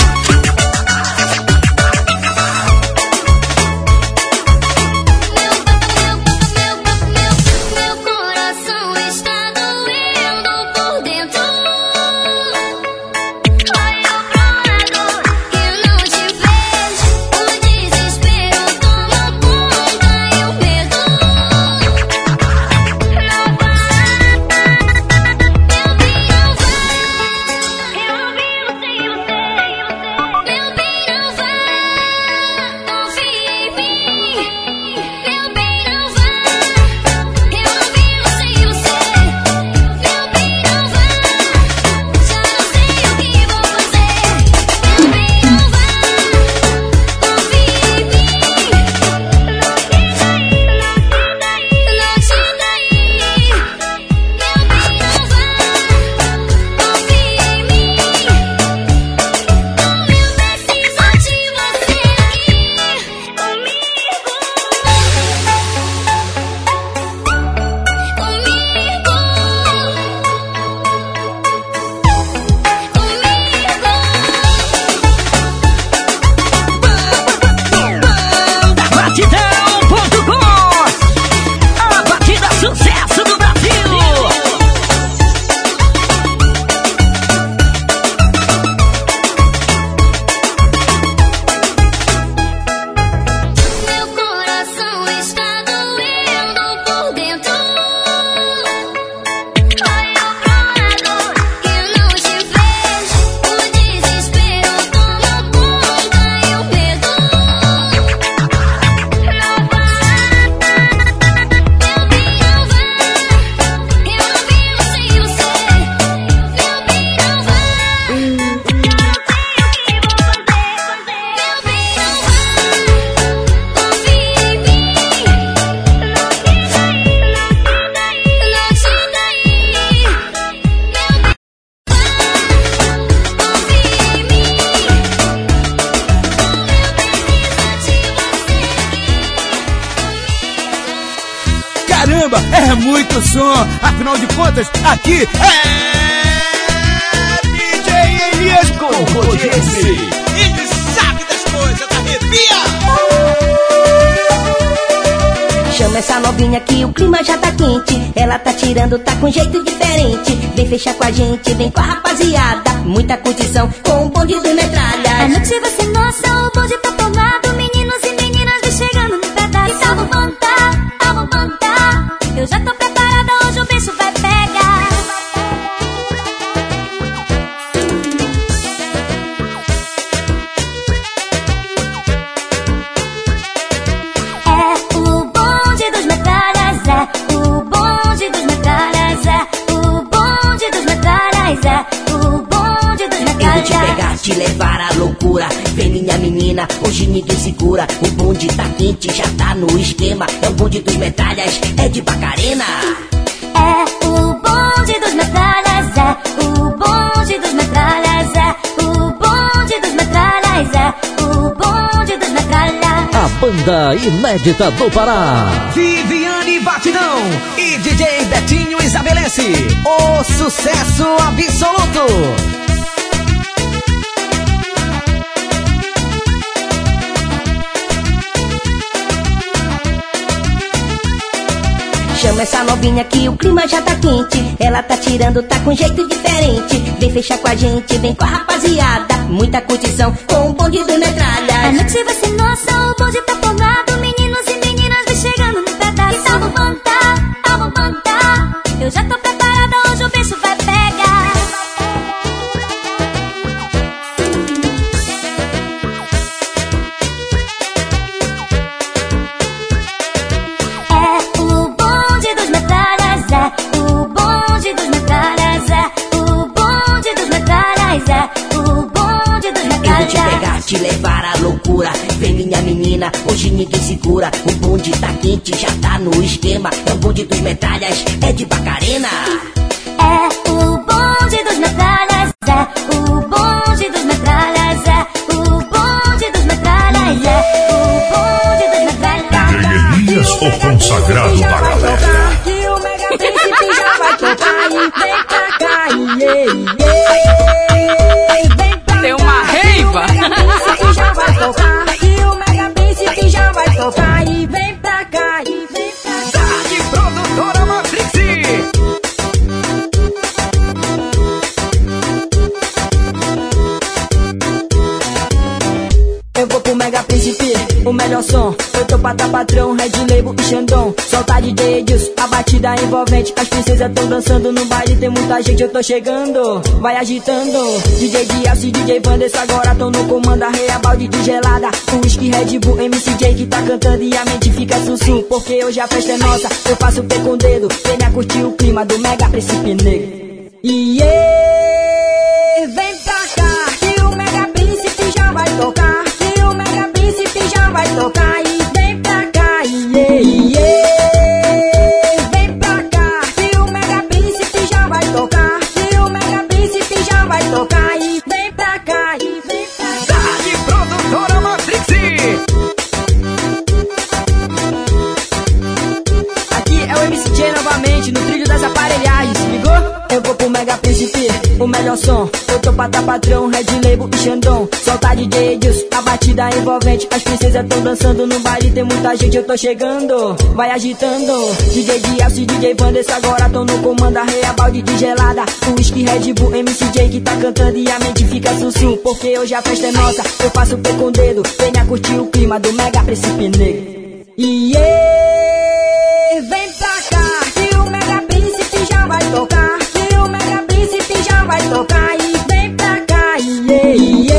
Caramba, é muito som. Afinal de contas, aqui é DJ Elias Concordiense. Ele sabe das coisas, arrepia. Chama essa novinha que o clima já tá quente. Ela tá tirando, tá com jeito diferente. Vem fechar com a gente, vem com a rapaziada. Muita curtição com o bonde do metralha. A noite vai ser nossa, o bonde tá formado. Meninos e meninas vem chegando no pedaço. Então vamos cantar. Eu já tô preparada, hoje o bicho vai pegar. É o bonde dos metralhas, é o bonde dos metralhas, é o bonde dos metralhas, é o bonde dos metralhas. Eu vou te pegar, te levar à loucura. Vem minha menina, hoje ninguém segura. O bonde tá quente, já tá no esquema. É o bonde dos metralhas, é de Bacarena. É o bonde dos metralhas, é o bonde dos metralhas, é o bonde dos metralhas, é o bonde dos metralhas. A banda inédita do Pará. Viviane Batidão e DJ Betinho estabelece o sucesso absoluto. Chama essa novinha que o clima já tá quente. Ela tá tirando, tá com jeito diferente. Vem fechar com a gente, vem com a rapaziada. Muita curtição com o bonde do metralha. A noite vai ser nossa, o bonde tá formado. Meninos e meninas vem chegando no pedaço. Então vamos cantar. Eu já tô preparada, hoje o bicho vai pegar. É o bonde dos metralhas, é o bonde dos metralhas, é o bonde dos metralhas, é o bonde dos metralhas. Eu vou te pegar, te levar à loucura. Vem minha menina, hoje ninguém segura. O bonde tá quente, já tá no esquema. É o bonde dos metralhas, é de Bacarena. É o bonde dos metralhas, é o bonde dos metralhas, é o bonde dos metralhas, é o bonde dos metralhas. DJ Elias, o consagrado da galera. Que o Mega Príncipe já vai tocar e vem pra cá, vem pra Tem uma reiva. cá. O Mega Príncipe já vai tocar, que o Mega Príncipe já vai tocar e vem pra cá, vem pra cá. E produtora Matrix. Eu vou pro Mega Príncipe, o melhor som. Eu tô pra dar patrão, Red Label e Xandão. Solta DJ Edilson, a batida envolvente. As princesas tão dançando no baile, tem muita gente, eu tô chegando. Vai agitando, DJ Dias e DJ Vandes agora tão no comando. Arreia balde de gelada, o whisky Red Bull, MC Jake tá cantando e a mente fica sussurro. Porque hoje a festa é nossa, eu faço o pé com o dedo. Venha curtir o clima do Mega Príncipe Negro. Vem pra cá, que o Mega Príncipe já vai tocar. Que o Mega Príncipe já vai tocar e vem pra cá, vem pra cá, que o Mega Príncipe já vai tocar. Que o Mega Príncipe já vai tocar e vem pra cá, vem pra cá. E produtora Matrix. Aqui é o MCJ novamente, no trilho das aparelhagens, se ligou? Eu vou pro Mega Príncipe, o melhor som. Eu tô pra dar patrão, Red Label e Xandão. Solta DJ Edilson, a batida envolvente. As princesas tão dançando no baile, tem muita gente, eu tô chegando. Vai agitando, DJ Dias e DJ Vandes agora tão no comando. Arreia balde de gelada, o whisky Red Bull, MC Jake tá cantando e a mente fica sussurro. Porque hoje a festa é nossa, eu faço o pé com o dedo. Venha curtir o clima do Mega Príncipe Negro. Vem pra cá, que o Mega Príncipe já vai tocar. Que o Mega Príncipe já vai tocar e vem pra cá, vem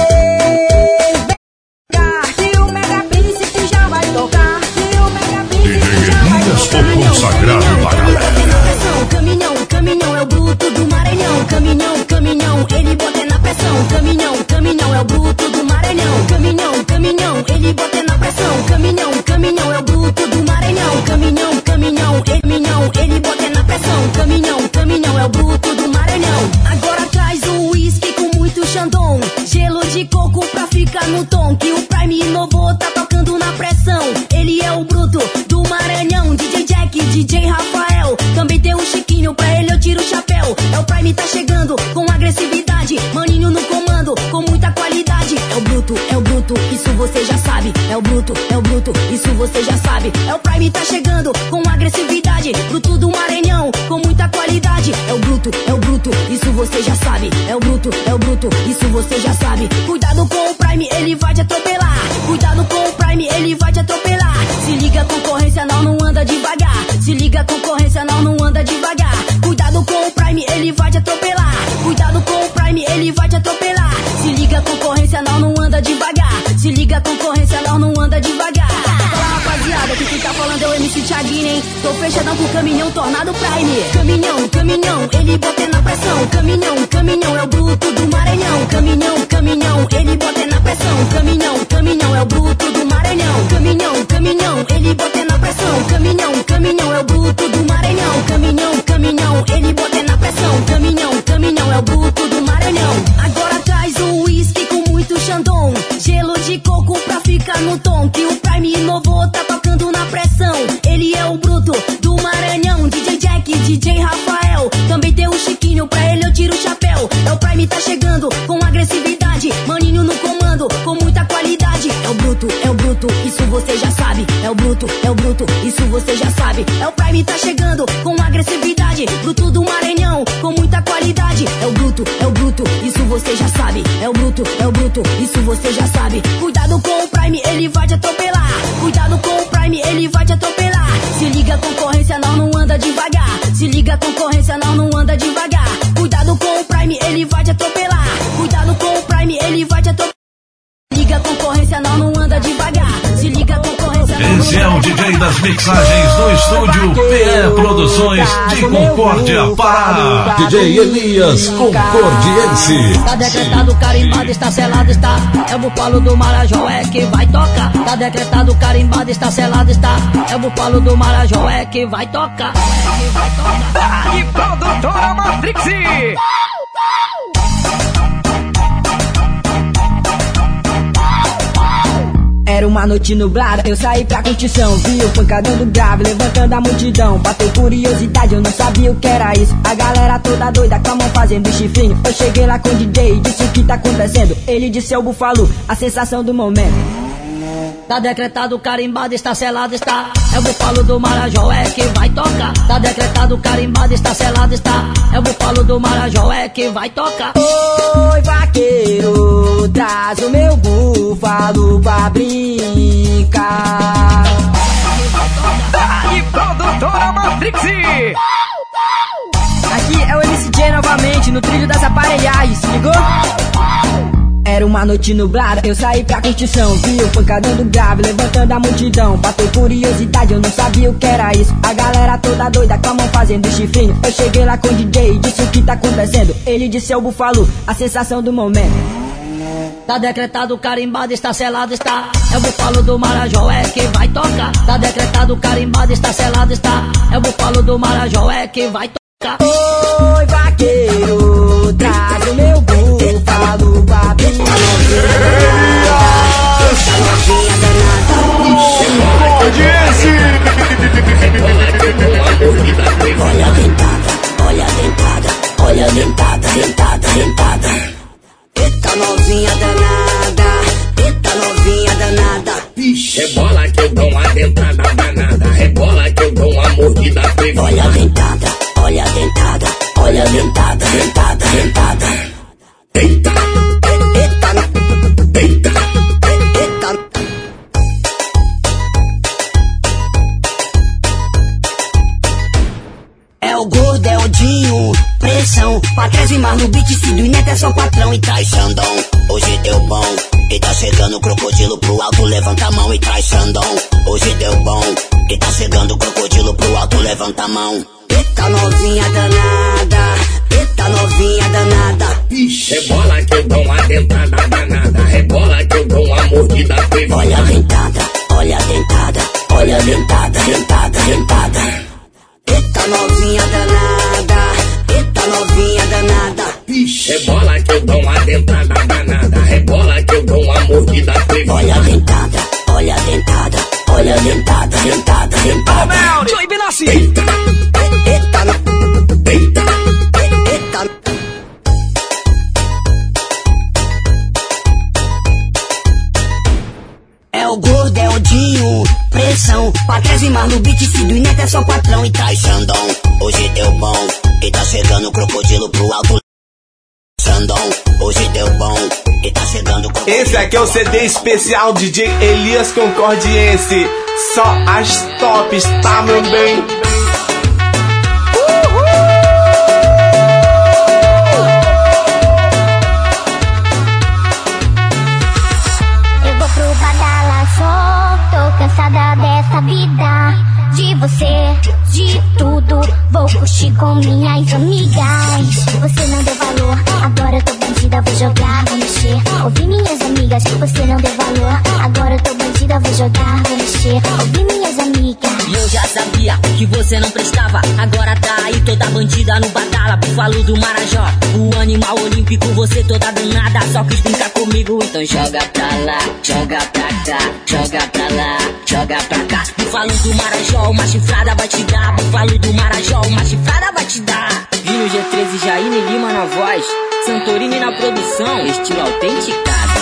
pra cá, que o Mega Príncipe já vai tocar. Que o Mega Príncipe já vai tocar. O consagrado da galera. Caminhão, caminhão é o bruto do Maranhão. Caminhão, caminhão, ele bota na pressão. Caminhão, caminhão é o bruto do Maranhão. Caminhão, caminhão, ele bota na pressão. Caminhão, caminhão é o bruto do Maranhão. Caminhão, caminhão, ele bota na pressão. Caminhão, caminhão é o bruto do Maranhão. Agora traz o uísque com muito Xandão. Gelo de coco pra ficar no tom. Que o Prime inovou, tá tocando na pressão. Ele é o bruto do Maranhão. DJ Jack, DJ Rafael. Também tem o Chiquinho, pra ele eu tiro o chapéu. É o Prime tá chegando com agressividade. Maninho no comando, com muita qualidade. É o bruto, isso você já sabe. É o bruto, isso você já sabe. É o Prime tá chegando com agressividade. Bruto do Maranhão, com muita qualidade. É o bruto, isso você já sabe. É o bruto, isso você já sabe. Cuidado com o Prime, ele vai te atropelar. Cuidado com o Prime, ele vai te atropelar. Se liga, concorrência não anda devagar. Se liga, concorrência não anda devagar. Cuidado com o Prime, ele vai te atropelar. Cuidado com o Prime, ele vai te atropelar. Se liga, concorrência não anda devagar. Se liga, concorrência não anda devagar. Fala, rapaziada, que quem tá falando é o MC Thiaguinho, hein? Tô fechadão com o caminhão, Tornado Prime. Caminhão, caminhão, ele bota na pressão. Caminhão, caminhão é o bruto do Maranhão. Caminhão, caminhão, ele bota na pressão. Caminhão, caminhão é o bruto do Maranhão. Caminhão, caminhão, ele bota na pressão. Caminhão, caminhão é o bruto do Maranhão. Caminhão, caminhão, ele bota na pressão. Caminhão, caminhão é o bruto do Maranhão. Agora traz o uísque com muito Xandão. Gelo de coco pra ficar no tom. Que o Prime inovou, tá tocando na pressão. Ele é o bruto do Maranhão. DJ Jack, DJ Rafael. Também tem o Chiquinho, pra ele eu tiro o chapéu. É o Prime tá chegando com agressividade. Maninho no comando, com muita qualidade. É o bruto, isso você já sabe. É o bruto, isso você já sabe. É o Prime tá chegando com agressividade. Bruto do Maranhão, com muita qualidade. É o bruto, isso você já sabe. É o bruto, isso você já sabe. Cuidado com o Prime, ele vai te atropelar. Cuidado com o Prime, ele vai te atropelar. Se liga, concorrência não anda devagar. Se liga, concorrência não anda devagar. Cuidado com o Prime, ele vai te atropelar. Cuidado com o Prime, ele vai te atropelar. Se liga, concorrência não anda devagar. Se liga, concorrência não Esse é o DJ das mixagens do estúdio PE Produções de Concórdia, Pará. DJ Elias Concordiense. Tá decretado, carimbado, está selado, está. É o bufalo do Marajó, é que vai tocar. Tá decretado, carimbado, está selado, está. É o bufalo do Marajó, é que vai tocar. E produtora Matrix. Era uma noite nublada, eu saí pra curtição. Vi o pancadão do grave, levantando a multidão. Bateu curiosidade, eu não sabia o que era isso. A galera toda doida, com a mão fazendo chifrinho. Eu cheguei lá com o DJ e disse o que tá acontecendo. Ele disse: é o Búfalo, a sensação do momento. Tá decretado, carimbado, está selado, está. É o Búfalo do Marajó, é que vai tocar. Tá decretado, carimbado, está selado, está. É o Búfalo do Marajó, é que vai tocar. Oi, vaqueiro, traz o meu búfalo pra brincar. E produtora Matrix. Aqui é o MCJ novamente, no trilho das aparelhagens, se ligou? Era uma noite nublada, eu saí pra curtição. Vi o pancadão do grave, levantando a multidão. Bateu curiosidade, eu não sabia o que era isso. A galera toda doida, com a mão fazendo chifrinho. Eu cheguei lá com o DJ e disse o que tá acontecendo. Ele disse: é o Búfalo, a sensação do momento. Tá decretado, carimbado, está selado, está. É o Búfalo do Marajó, é que vai tocar. Tá decretado, carimbado, está selado, está. É o Búfalo do Marajó, é que vai tocar. Oi, vaqueiro, traz o meu búfalo pra brincar. Olha a dentada, olha a dentada, olha a dentada, dentada, dentada. Eita novinha danada, eita novinha danada. Rebola que eu dou uma dentada danada, rebola que eu dou uma mordida privada. Olha a dentada, olha a dentada, olha a dentada, dentada, dentada. Eita, eita, eita, eita. É o gordo, é o Dinho, pressão. Pra trás e mais no beat, se do Ineto é só patrão. E traz Xandão, hoje deu bom. E tá chegando o crocodilo pro alto, levanta a mão e traz Xandão. Hoje deu bom. E tá chegando o crocodilo pro alto, levanta a mão. Eita novinha danada, eita novinha danada. Rebola que eu dou uma dentada danada, rebola que eu dou uma mordida privada. Olha a dentada, olha a dentada, olha a dentada, dentada, dentada. Eita novinha danada, eita novinha danada. Rebola que eu dou uma dentada danada, rebola que eu dou uma mordida privada. Olha a dentada, olha a dentada, olha a dentada, dentada, dentada. Joey Benassi. Eita, eita, eita, eita. É o gordo, é o Dinho, pressão. Pra trás e mais no beat, se do Ineto é só patrão. E traz Xandão, hoje deu bom. E tá chegando o crocodilo pro alto. Xandão, hoje deu bom. E tá chegando o crocodilo. Esse aqui é o CD especial DJ Elias Concordiense. Só as tops, tá, meu bem? Cansada dessa vida, de você, de tudo. Vou curtir com minhas amigas. Você não deu valor, agora eu tô bandida. Vou jogar, vou mexer. Ouvi minhas amigas, você não deu valor. Agora eu tô bandida, vou jogar, vou mexer. Ouvi minhas amigas. E eu já sabia que você não prestava. Agora tá aí toda bandida no badala. Búfalo do Marajó, o animal olímpico. Você toda danada, só quis brincar comigo. Então joga pra lá, joga pra cá, joga pra lá, joga pra cá. Búfalo do Marajó, uma chifrada vai te dar. Búfalo do Marajó, uma chifrada vai te dar. Vinho G13, Jaine Lima na voz, Santorini na produção, estilo autenticado.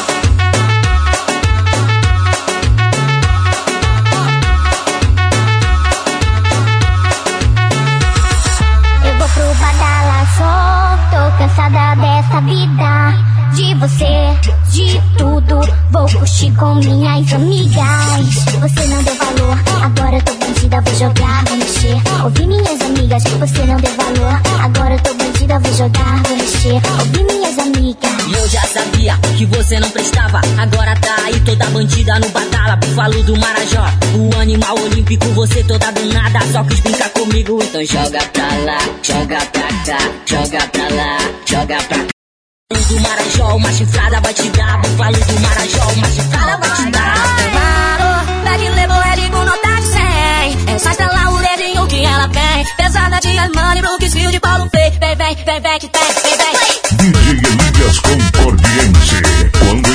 Eu vou pro badalação, tô cansada dessa vida, de você, de tudo. Vou curtir com minhas amigas. Você não deu valor, agora eu tô bandida. Vou jogar, vou mexer. Ouvi minhas amigas, você não deu valor. Agora eu tô bandida, vou jogar, vou mexer. Ouvi minhas amigas. E eu já sabia que você não prestava. Agora tá aí toda bandida no badala. Búfalo do Marajó, o animal olímpico. Você toda danada, só quis brincar comigo. Então joga pra lá, joga pra cá, joga pra lá, joga pra cá. Do Marajó, uma chifrada vai te dar. Búfalo do Marajó, uma chifrada vai te dar. Pede levou ele com nota de 100. É só estralar o dedinho que ela tem. Pesada de Armani, Brooks, Fio de Paulo Frei. Vem, vem, vem, vem, que tem, vem, vem. DJ Elias Concordiense. Quando ele toca,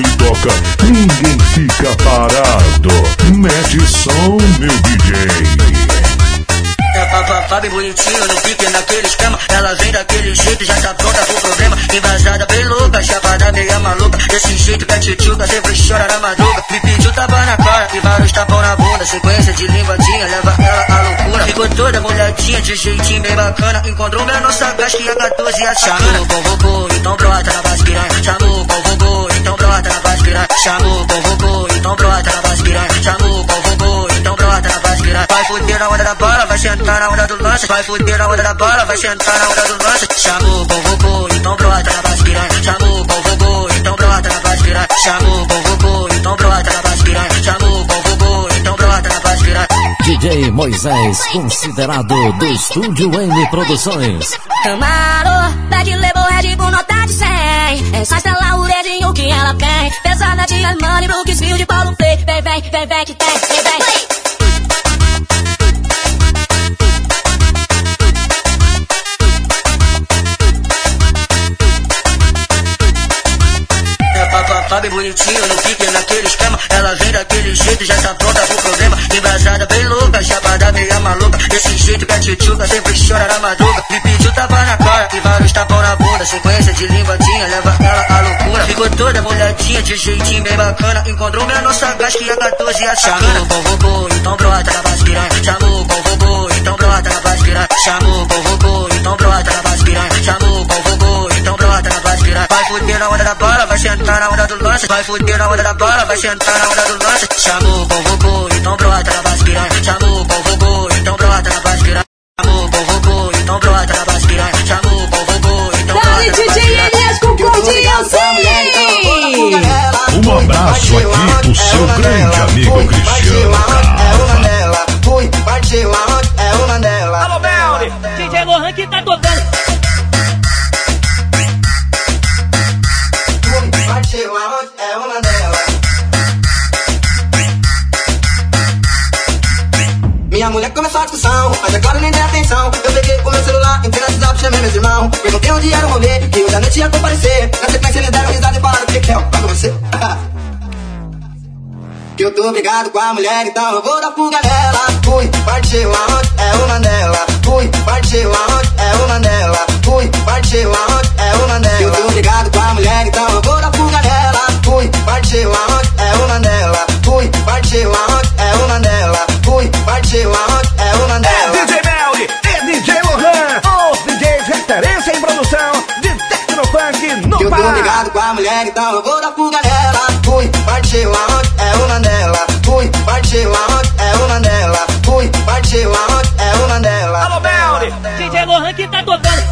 toca, ninguém fica parado. Mete som, meu DJ. É papapá bem bonitinho, no pique naquele esquema. Ela vem daquele jeito, já tá pronta pro problema. Embasada bem louca, chapada meia maluca. Desse jeito que a tchutchuca sempre chora na madruga. Me pediu tapa na cara e vários tapão na bunda. Sequência de linguadinha, leva ela à loucura. Ficou toda molhadinha, de jeitinho bem bacana. Encontrou menor sagaz que a 14 a chamou, convocou, então brota na base piranha. Chamou, convocou, então brota na base piranha. Chamou, convocou, então brota na base piranha. Chamou, convocou, então brota na base piranha. Vai fuder na onda da bala, vai sentar na onda do lance. Vai fuder na onda da bala, vai sentar na onda do lance. Chamou, convocou, então brota na base piranha. Chamou, convocou, então brota na base piranha. Chamou, convocou, então brota na base piranha. Chamou, convocou, então brota na base piranha. DJ Moisés, considerado do Estúdio N Produções. Camaro, pede label Red Bull nota de 100. É só estrelar o dedinho que ela tem. Pesada de Armani, Brooksville de Paulo Play. Vem, vem, vem, vem que tem, vem, vem. Bem bonitinho, no pique naquele esquema. Ela vem daquele jeito, já tá pronta pro problema. Embasada bem louca, chapada meia maluca. Desse jeito que a tchutchuca sempre chora na madruga. Me pediu tapa na cara e vários tapão na bunda. Sequência de linguadinha, leva ela à loucura. Ficou toda molhadinha, de jeitinho bem bacana. Encontrou menor sagaz que a 14 a chamou, convocou, então brota na base piranha. Chamou, convocou, então brota na base piranha. Chamou, convocou, então brota na base piranha. Chamou, convocou, então brota na base piranha. Vai fuder na onda da bala, vai sentar na onda do lance. Vai fuder na onda da bala, vai sentar na onda do lance. Chamou, convocou, então brota na base piranha. Chamou, convocou, então brota na base piranha. Chamou, convocou, então brota na base piranha. Chamou, convocou, então brota na base piranha. DJ Elias com Um abraço aqui pro seu grande amigo Cristiano. Fui, partiu aonde é uma dela. Alô, Melly, DJ Lohan que tá tocando. Partiu aonde é uma dela. Minha mulher começou a discussão, mas agora nem dei atenção. Eu peguei o meu celular, entrei no WhatsApp, chamei meus irmãos. Perguntei onde era o rolê, que eu já nem tinha comparecer. Na sequência eles deram risada e falaram: que é? Paga você. Que eu tô brigado com a mulher, então eu vou dar fuga nela. Fui, partiu aonde é uma dela. Fui, partiu aonde é uma dela. Fui, partiu aonde é uma dela. Que eu tô brigado com a mulher, então eu vou dar fuga nela. Fui, partiu aonde é uma dela. Fui, partiu aonde é uma dela. Fui, partiu aonde é uma dela. É DJ Melly e DJ Lohan, os DJs referência em produção de Tecnofunk no que eu tô Pará. brigado com a mulher, então eu vou dar fuga nela. Fui, partiu aonde é uma dela. Fui, partiu aonde é uma dela. Fui, partiu aonde é uma dela. Alô, Melly, DJ Lohan que tá tocando.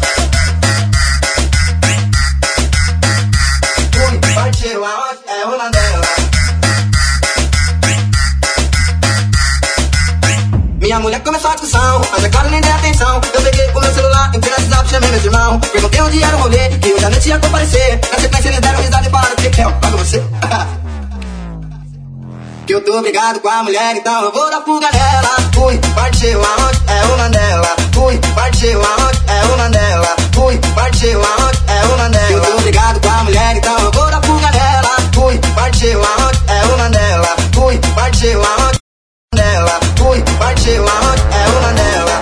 Fui, partiu aonde é uma dela. Minha mulher começou a discussão, mas agora nem dei atenção. Eu peguei o meu celular, entrei no WhatsApp, chamei meus irmãos. Perguntei onde era o rolê, que eu já nem tinha comparecer. Na sequência eles deram risada e falaram: que é? Paga você. Que eu tô brigado com a mulher, então eu vou dar fuga nela. Fui, partiu aonde é uma dela. Fui, partiu aonde é uma dela. Fui, partiu aonde é uma dela. Que eu tô brigado com a mulher, então eu vou dar fuga nela. Fui, partiu aonde é uma dela. Fui, partiu aonde dela. Fui, partiu aonde é uma dela.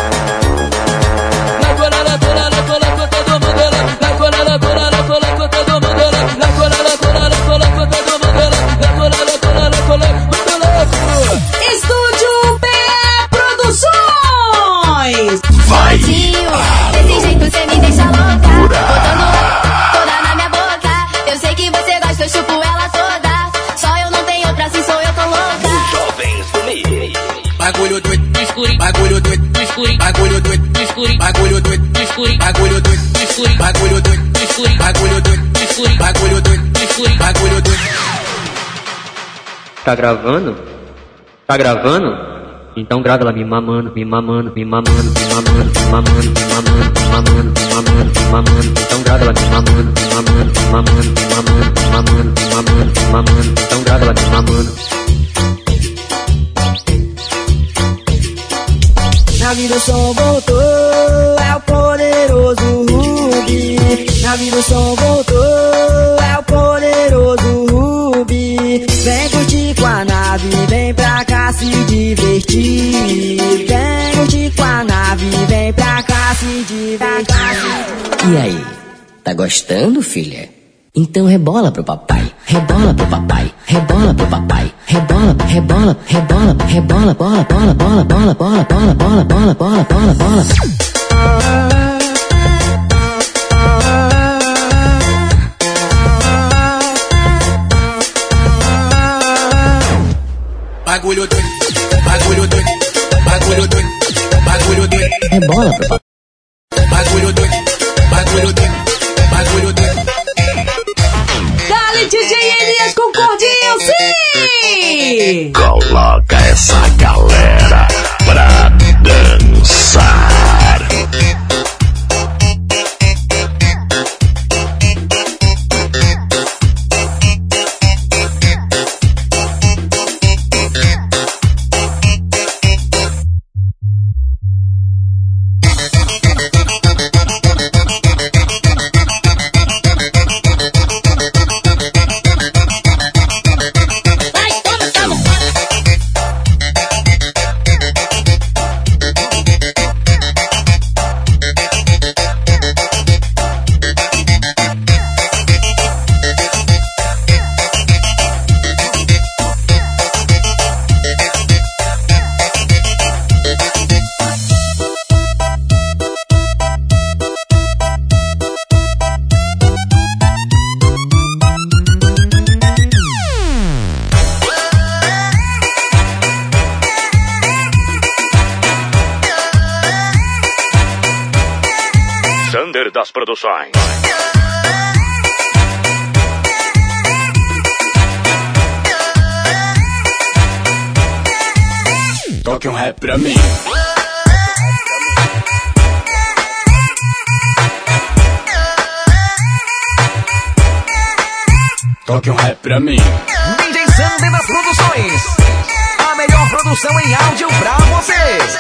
Na cola, na cola, na cola, com todo mundo ela. Na cola, na cola, na cola, com todo mundo ela. Na cola, na cola, na cola, com todo mundo ela. Na cola, na cola, na cola, muito louco. Estúdio PE Produções. Vai! Desse jeito cê me deixa louca. Botando toda na minha boca. Eu sei que você gosta, eu chupo ela toda. Só eu não tenho outra, assim sou eu tô louca. Jovens do Meio. Bagulho doido do escuro, bagulho doido do escuro, bagulho doido do escuro, bagulho doido do escuro, bagulho doido do escuro, bagulho doido do escuro, bagulho doido do escuro, bagulho doido do escuro, bagulho doido. Tá gravando? Tá gravando? Então grava ela me mamando, me mamando, me mamando, me mamando, me mamando, me mamando, me mamando, me mamando, me mamando. Então grava ela me mamando, me mamando, me mamando, me mamando, me mamando, me mamando, me mamando. Então grava ela me mamando. Na vida o som voltou, é o poderoso Rubi. Na vida o som voltou, é o poderoso Rubi. se divertir. Vem curtir com a nave, vem pra cá se divertir. E aí, tá gostando, filha? Então rebola pro papai, rebola pro papai, rebola pro papai, rebola, rebola, rebola, rebola, bola, bola, bola, bola, bola, bola, bola, bola, bola, bola, bola. Bagulho doido, bagulho doido, bagulho doido, bagulho doido. Rebola pro papai. Bagulho doido, bagulho doido, bagulho doido. Dale, DJ Elias Concordinho, sim! Coloca essa galera pra dançar. Das Produções. Toque um rap pra mim. Toque um rap pra mim. DJ Sander das Produções. A melhor produção em áudio pra você.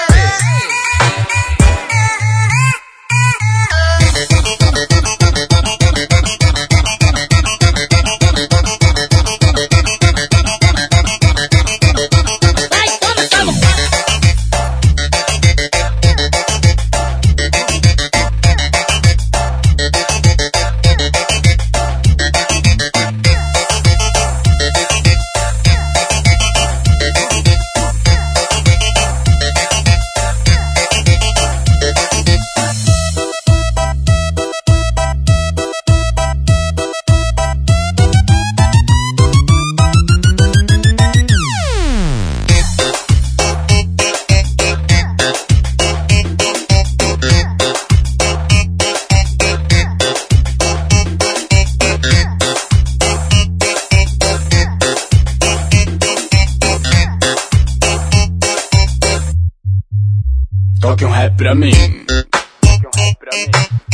Toque um rap pra mim. Toque um rap pra mim.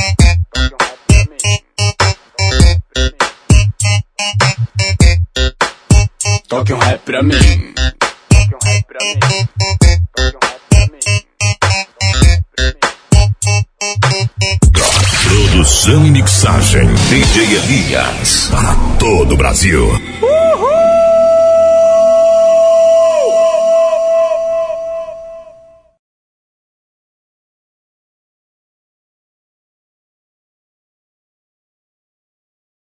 Toque um rap pra mim. Toque um rap pra mim. Produção e mixagem DJ Elias para todo o Brasil.